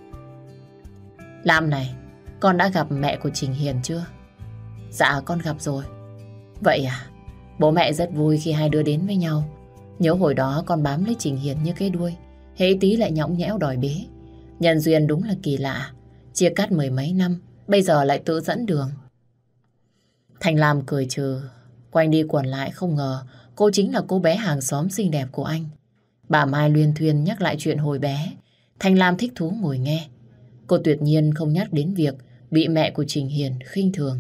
Lam này, con đã gặp mẹ của Trình Hiền chưa? Dạ con gặp rồi. Vậy à? Bố mẹ rất vui khi hai đứa đến với nhau. Nhớ hồi đó con bám lấy Trình Hiền như cái đuôi, hễ tí lại nhõng nhẽo đòi bế. Nhân duyên đúng là kỳ lạ. Chia cắt 10 mấy năm, bây giờ lại tự dẫn đường. Thành Lam cười trừ, quanh đi quẩn lại không ngờ cô chính là cô bé hàng xóm xinh đẹp của anh. Bà Mai luyên thuyên nhắc lại chuyện hồi bé. Thành Lam thích thú ngồi nghe. Cô tuyệt nhiên không nhắc đến việc bị mẹ của Trình Hiền khinh thường.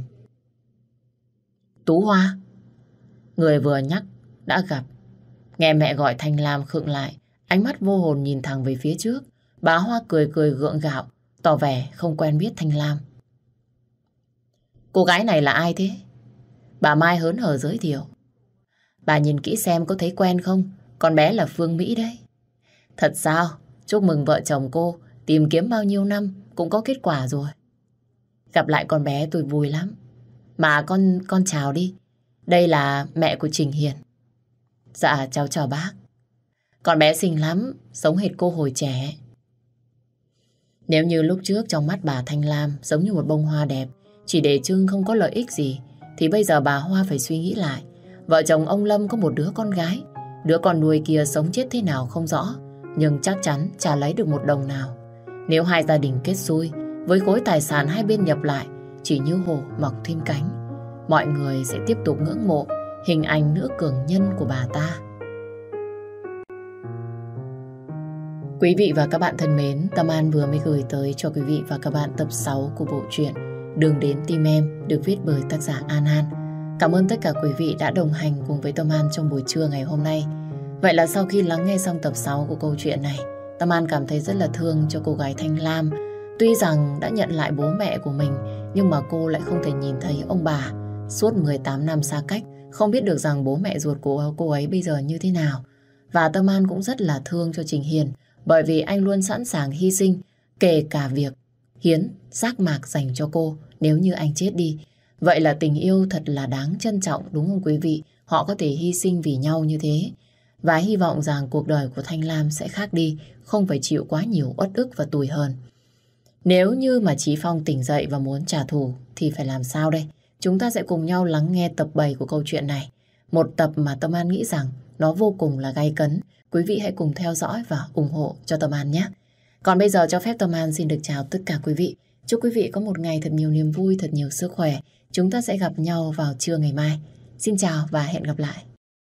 Tú Hoa. Người vừa nhắc đã gặp. Nghe mẹ gọi Thanh Lam khựng lại, ánh mắt vô hồn nhìn thẳng về phía trước. Bà Hoa cười cười gượng gạo, tỏ vẻ không quen biết Thanh Lam. Cô gái này là ai thế? Bà Mai hớn hở giới thiệu. Bà nhìn kỹ xem có thấy quen không? Con bé là Phương Mỹ đấy. Thật sao? Chúc mừng vợ chồng cô, tìm kiếm bao nhiêu năm cũng có kết quả rồi. Gặp lại con bé tôi vui lắm. Mà con chào đi. Đây là mẹ của Trình Hiền. Dạ cháu chào bác. Con bé xinh lắm, giống hệt cô hồi trẻ. Nếu như lúc trước trong mắt bà Thanh Lam giống như một bông hoa đẹp, chỉ để trưng không có lợi ích gì, thì bây giờ bà Hoa phải suy nghĩ lại. Vợ chồng ông Lâm có một đứa con gái. Đứa con nuôi kia sống chết thế nào không rõ, nhưng chắc chắn chả lấy được một đồng nào. Nếu hai gia đình kết xui, với khối tài sản hai bên nhập lại chỉ như hổ mọc thêm cánh, mọi người sẽ tiếp tục ngưỡng mộ hình ảnh nữ cường nhân của bà ta. Quý vị và các bạn thân mến, Tâm An vừa mới gửi tới cho quý vị và các bạn tập 6 của bộ truyện Đường đến tim em, được viết bởi tác giả An An. Cảm ơn tất cả quý vị đã đồng hành cùng với Tâm An trong buổi trưa ngày hôm nay. Vậy là sau khi lắng nghe xong tập 6 của câu chuyện này, Tâm An cảm thấy rất là thương cho cô gái Thanh Lam. Tuy rằng đã nhận lại bố mẹ của mình, nhưng mà cô lại không thể nhìn thấy ông bà. Suốt 18 năm xa cách, không biết được rằng bố mẹ ruột của cô ấy bây giờ như thế nào. Và Tâm An cũng rất là thương cho Trình Hiền, bởi vì anh luôn sẵn sàng hy sinh, kể cả việc hiến giác mạc dành cho cô nếu như anh chết đi. Vậy là tình yêu thật là đáng trân trọng, đúng không quý vị? Họ có thể hy sinh vì nhau như thế. Và hy vọng rằng cuộc đời của Thanh Lam sẽ khác đi, không phải chịu quá nhiều uất ức và tủi hờn. Nếu như mà Chí Phong tỉnh dậy và muốn trả thù thì phải làm sao đây? Chúng ta sẽ cùng nhau lắng nghe tập 7 của câu chuyện này. Một tập mà Tâm An nghĩ rằng nó vô cùng là gay cấn. Quý vị hãy cùng theo dõi và ủng hộ cho Tâm An nhé. Còn bây giờ cho phép Tâm An xin được chào tất cả quý vị Chúc quý vị có một ngày thật nhiều niềm vui, thật nhiều sức khỏe. Chúng ta sẽ gặp nhau vào trưa ngày mai. Xin chào và hẹn gặp lại.